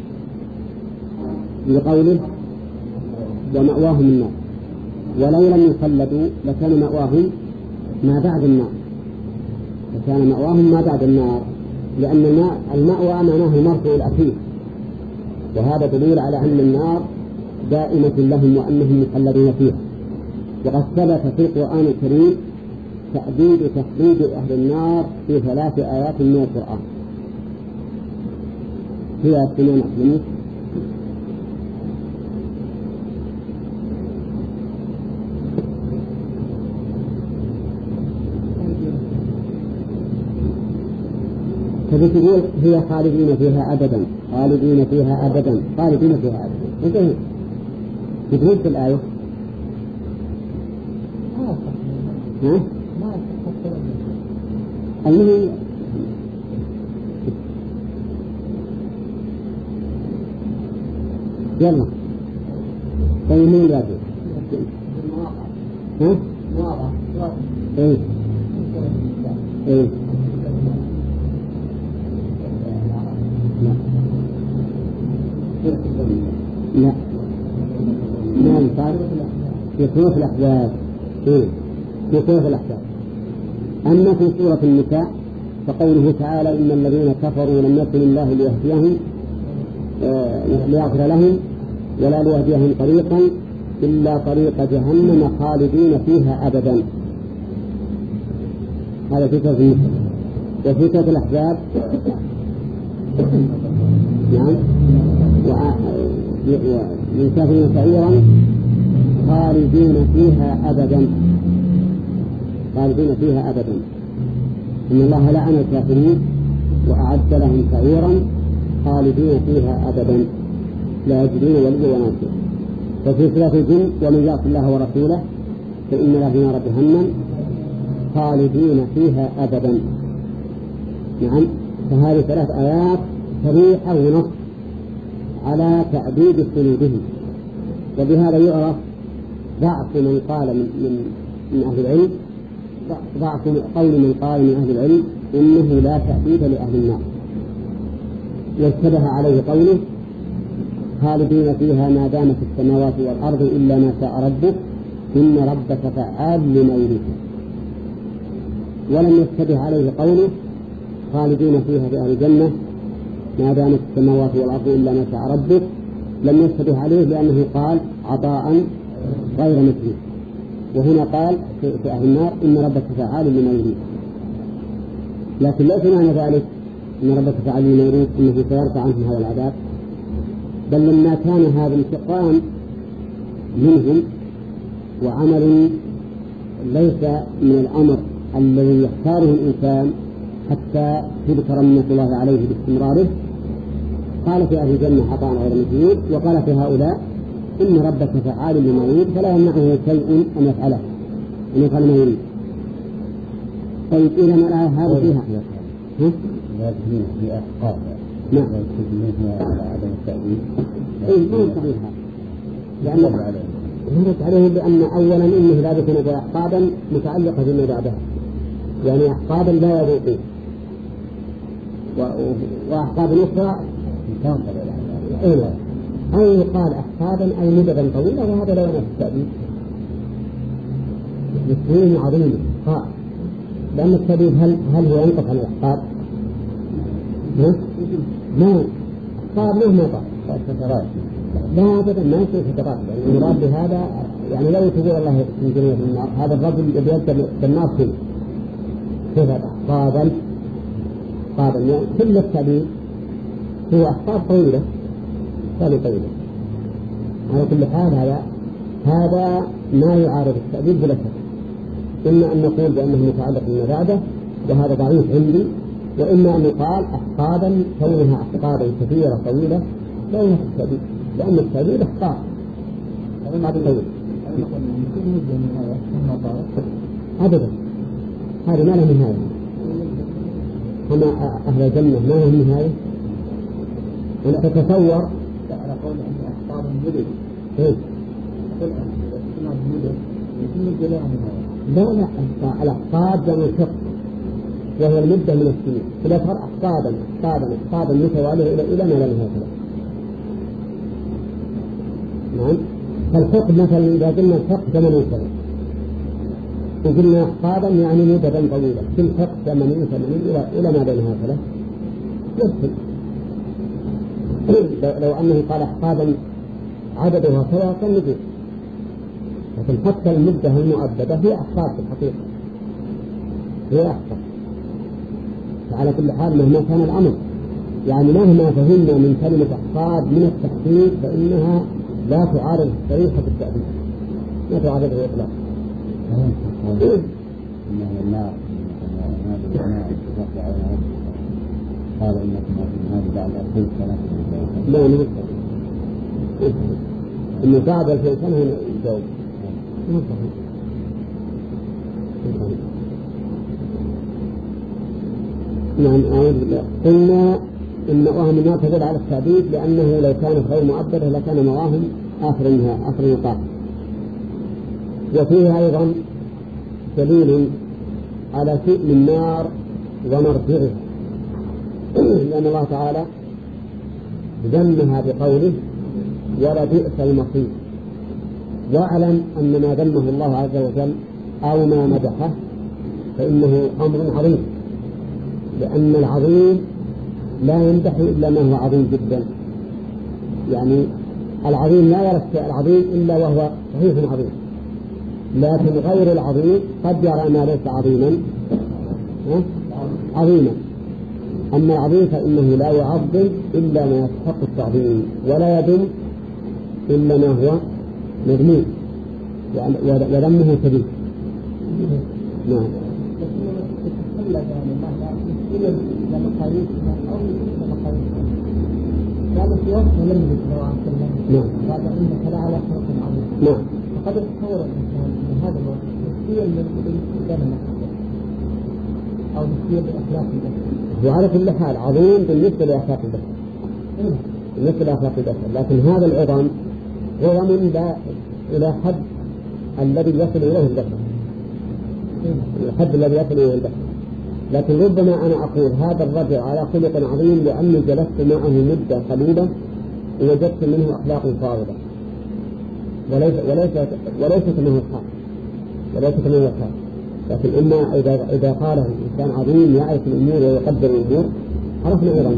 بقوله ومأواهم النار، ولو لم يخلدوا لكان مأواهم ما بعد النار، لكان مأواهم ما بعد النار، لأن المأوى معناه المرجع الأخير، وهذا دليل على أن النار دائمة لهم وأنهم مخلدون فيها. وقد ثبت في القرآن الكريم تأديد تحديد أهل النار في ثلاث آيات من القرآن. هي السنين أسلمت فتقول هي خالدين فيها أبدا خالدين فيها أبدا خالدين فيها أبدا. انتهي تقول في الآية ها؟ المهم يلا طيب مين يأتي؟ ها؟ إيه إيه لا لا ينفع يكون في الأحزاب إيه يكون في الأحزاب. أما في سورة النساء فقوله تعالى إن الذين كفروا لم يكن الله ليهديهم آه ليغفر لهم ولا ليهديهم طريقا إلا طريق جهنم خالدين فيها أبدا. هذا في سورة النساء. وفي سورة الأحزاب نعم وينكفون سعيرا خالدين فيها أبدا خالدين فيها أبدا. إن الله لعن الكافرين وأعد لهم سعيرا خالدين فيها أبدا لا يجدون وليا وناصرا. وفي سورة الجن ومن يعص الله ورسوله فإن له نار جهنم خالدين فيها أبدا. نعم. فهذه ثلاث آيات صريحة ونص على تأديب سنودهم. وبهذا يعرف ضعف من قال من, من, من أهل العلم ضعف قول من قال من أهل العلم إنه لا تأديب لأهل النار. واشتبه عليه قوله خالدين فيها ما دامت السماوات والأرض إلا ما شاء ربك إن ربك فعال لما يريد. ولم يشتبه عليه قوله خالدين فيها في أهل الجنة ما دامت السماوات والأرض إلا ما شاء ربك. لم يشتبه عليه لأنه قال عطاء غير مثله. وهنا قال في أهل النار إن ربك فعال لما يريد. لكن ليس معنى ذلك إن ربك فعال لما يريد إنه سيرفع عنهم هذا العذاب، بل لما كان هذا الانتقام منهم وعمل ليس من الأمر الذي يختاره الإنسان حتى تذكر منة الله عليه باستمراره، قال في أهل الجنة عطاء غير مثله، وقال في هؤلاء إن ربك فعال لما يريد فلا يمنعه شيء أن يفعله أن يفعل ما يريد. طيب إذا ما لا هذا فيها لازم في أحقاب نعم على عدم التأويل. إيه ما يستطيع هذا لأن نرد عليه بأن أولا إنه لا يكون بأحقابا متعلقة بما بعدها، يعني أحقابا لا يذوقون وأحقاب أخرى إيه أي يقال أحقابا أي مددا طويلة، وهذا لا ينافي التأويل. يكون عظيم قاع لأن التأويل هل هل هو ينقص عن الأحقاب؟ ما أحقاب مهما طال فترات لا أبدا ما يصير فترات. يعني المراد بهذا يعني لو تقول الله من جميع النار هذا الرجل يبدأ بالنار كله كيف أحقابا أحقابا يعني كل التأويل هو أحقاب طويلة ثاني طويلة. على كل حال هذا هذا ما يعارض التأويل بلا شك. إما أن نقول بأنه متعلق بما بعده وهذا ضعيف عندي، وإما أن يقال أحقابا كونها أحقابا كثيرة طويلة لا ينافي التأويل، لأن التأويل أحقاب هذا طويل أبدا. هذا ما له نهاية. هنا أهل الجنة ما له نهاية. أن تتصور على قول أن أحقاب مدد إيه لا لا الأحقاب جمع شق وهي المدة من السنين إلى صار أحقابا أحقابا أحقابا متوالية إلى إلى ما لا نهاية له. نعم. فالحقب مثلا إذا قلنا الحقب ثمانين سنة وقلنا أحقابا يعني مدة طويلة كل حقب ثمانين ثمانين إلى إلى ما لا نهاية له يدخل. لو أنه قال أحقابا عددها كذا كان يجوز، لكن حتى المدة المؤبدة هي أحقاب في الحقيقة هي أحقاب. فعلى كل حال مهما كان الأمر يعني مهما فهمنا من كلمة أحقاب من التحقيق فإنها لا تعارض الصريحة بالتأديب ما تعارضه إطلاقا. قال إنكم هذه بعد ألفين سنة لا نمسك إنه بعد ألفين سنة هنا الجواب نعم. أعوذ بالله. قلنا إن وهم النار تدل على التعبيد لأنه لو كانت غير مؤبدة لكان مواهم آخر النهاية آخر النطاق. وفيه أيضا دليل على شؤم النار ومرجعها، لأن الله تعالى ذمها بقوله ولبئس المصير. واعلم أن ما ذمه الله عز وجل أو ما مدحه فإنه أمر عظيم، لأن العظيم لا يمدح إلا ما هو عظيم جدا. يعني العظيم لا يرى الشيء العظيم إلا وهو صحيح عظيم، لكن غير العظيم قد يرى ما ليس عظيما عظيما. أما العظيم فإنه لا يعظم إلا ما يستحق التعظيم، ولا يذم إلا ما هو مذموم وذمه كبير. نعم. هذا في وقت لم يذكر عن سلم. نعم. بعد أن فلا على خلق عظيم. نعم. فقد يتصور الإنسان من هذا الوقت نسبيا للاستخدام النفسي أو نسبيا لأخلاق البشر. وعلى كل حال عظيم بالنسبة لأخلاق البشر. بالنسبة لأخلاق البشر، لكن هذا العظم عظم لا إلى حد الذي يصل إليه البشر. الحد الذي يصل إليه البشر. لكن ربما أنا أقول هذا الرجل على خلق عظيم لأني جلست معه مدة قليلة ووجدت منه أخلاق فاضلة، وليس وليس وليست منه الحال وليست منه الحال. لكن إما إذا إذا قال الإنسان عظيم يعرف الأمور ويقدر الأمور عرفنا عظمه.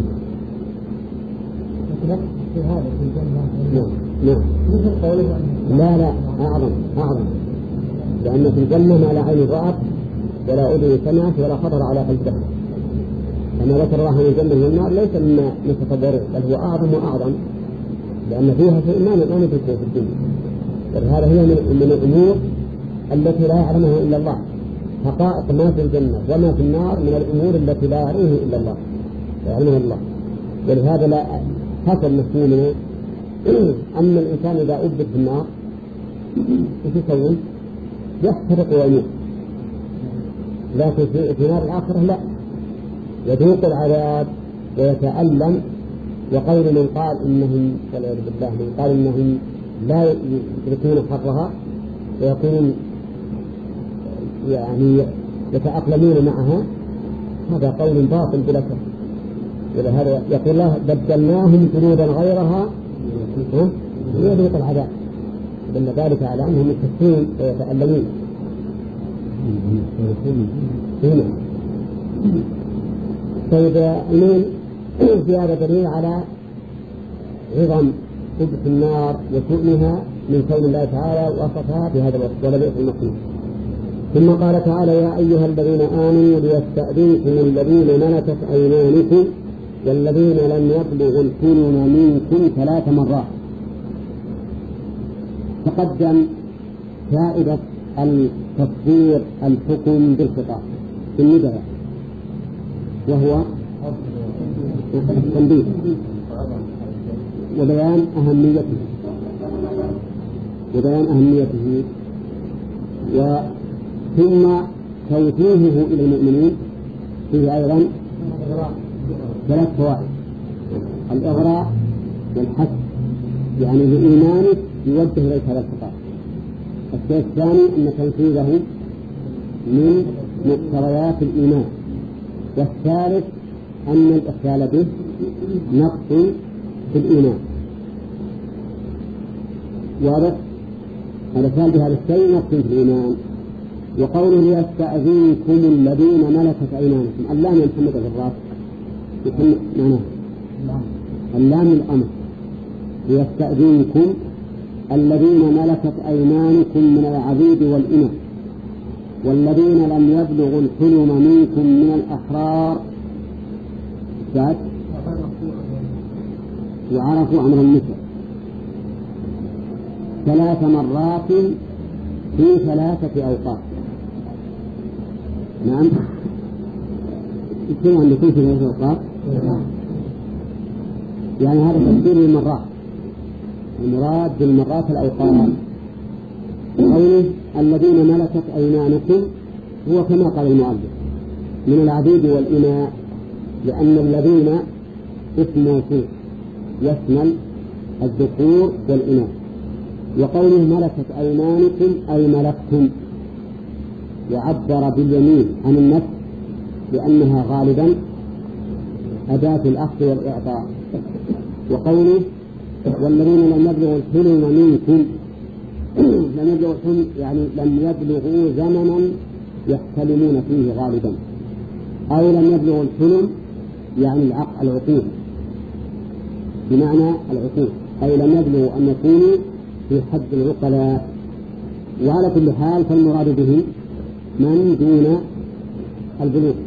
لكن في هذا في الجنة. نعم نعم. مثل قوله لا لا أعظم أعظم، لأن في الجنة ما لا عين رأت ولا أذن سمعت ولا خطر على قلب بشر. كما ذكر الله عن الجنة والنار ليس مما نتصوره، بل هو أعظم وأعظم، لأن فيها شيء ما لا ندركه في الدنيا. ولهذا هي من الأمور التي لا يعلمها إلا الله. حقائق ما في الجنة وما في النار من الأمور التي لا يعلمها إلا الله، لا يعلمها الله. ولهذا لا حصل مفهومنا أن الإنسان إذا أبد في النار إيش يسوي؟ يحترق ويموت. لكن في نار الآخرة لا، يذوق العذاب ويتألم. وقول من قال إنهم والعياذ بالله من قال إنهم لا يدركون حرها ويكونون يعني يتأقلمون معها، هذا قول باطل بلا شك. ولهذا يقول الله بدلناهم جلودا غيرها ليذوق العذاب، لأن ذلك على أنهم مكسرون ويتألمون. هنا طيب إلين في هذا دليل على عظم قدس النار وشؤمها من قول الله تعالى وصفها في هذا الوقت ولبئس المصير. ثم قال تعالى يا أيها الذين آمنوا ليستأذنكم الذين ملكت أيمانكم والذين لم يبلغوا الحلم منكم ثلاث مرات. تقدم فائدة التصدير الحكم بالخطاب في النداء، وهو التنبيه وبيان أهميته وبيان أهميته وثم توجيهه إلى المؤمنين فيه أيضا ثلاث فوائد: الإغراء والحث، يعني بإيمانك يوجه إليك هذا الخطاب. الشيء الثاني أن تنفيذه من مقتضيات الإيمان. والثالث أن الإخلال به نقص في الإيمان. واضح؟ الإخلال بهذا الشيء نقص في الإيمان. وقوله ليستأذنكم الذين ملكت أيمانكم، اللام يا محمد في الراس يسمى معناه اللام الأمر. ليستأذنكم الذين ملكت أيمانكم من العبيد والإماء والذين لم يبلغوا الحلم منكم من الأحرار بعد وعرفوا أمر النساء ثلاث مرات في ثلاثة أوقات. نعم، يمكن أن يكون في ثلاثة أوقات، يعني هذا تفسير للمرات. المراد بالمرات الأوقات. قوله الذين ملكت أيمانكم هو كما قال المؤلف من العبيد والإماء، لأن الذين اسم موصول يشمل الذكور والإناث. وقوله ملكت أيمانكم أي ملكتم، وعبر باليمين عن النفس لأنها غالبا أداة الأخذ والإعطاء. وقوله والذين لم يبلغوا الحلم منكم لم يبلغوا الحلم يعني لم يبلغوا زمنا يحتلمون فيه غالبا، أو لم يبلغوا الحلم يعني العقل العقول بمعنى العقول، أي لم يبلغوا أن يكونوا في حد العقلاء. وعلى كل حال فالمراد به من دون البلوغ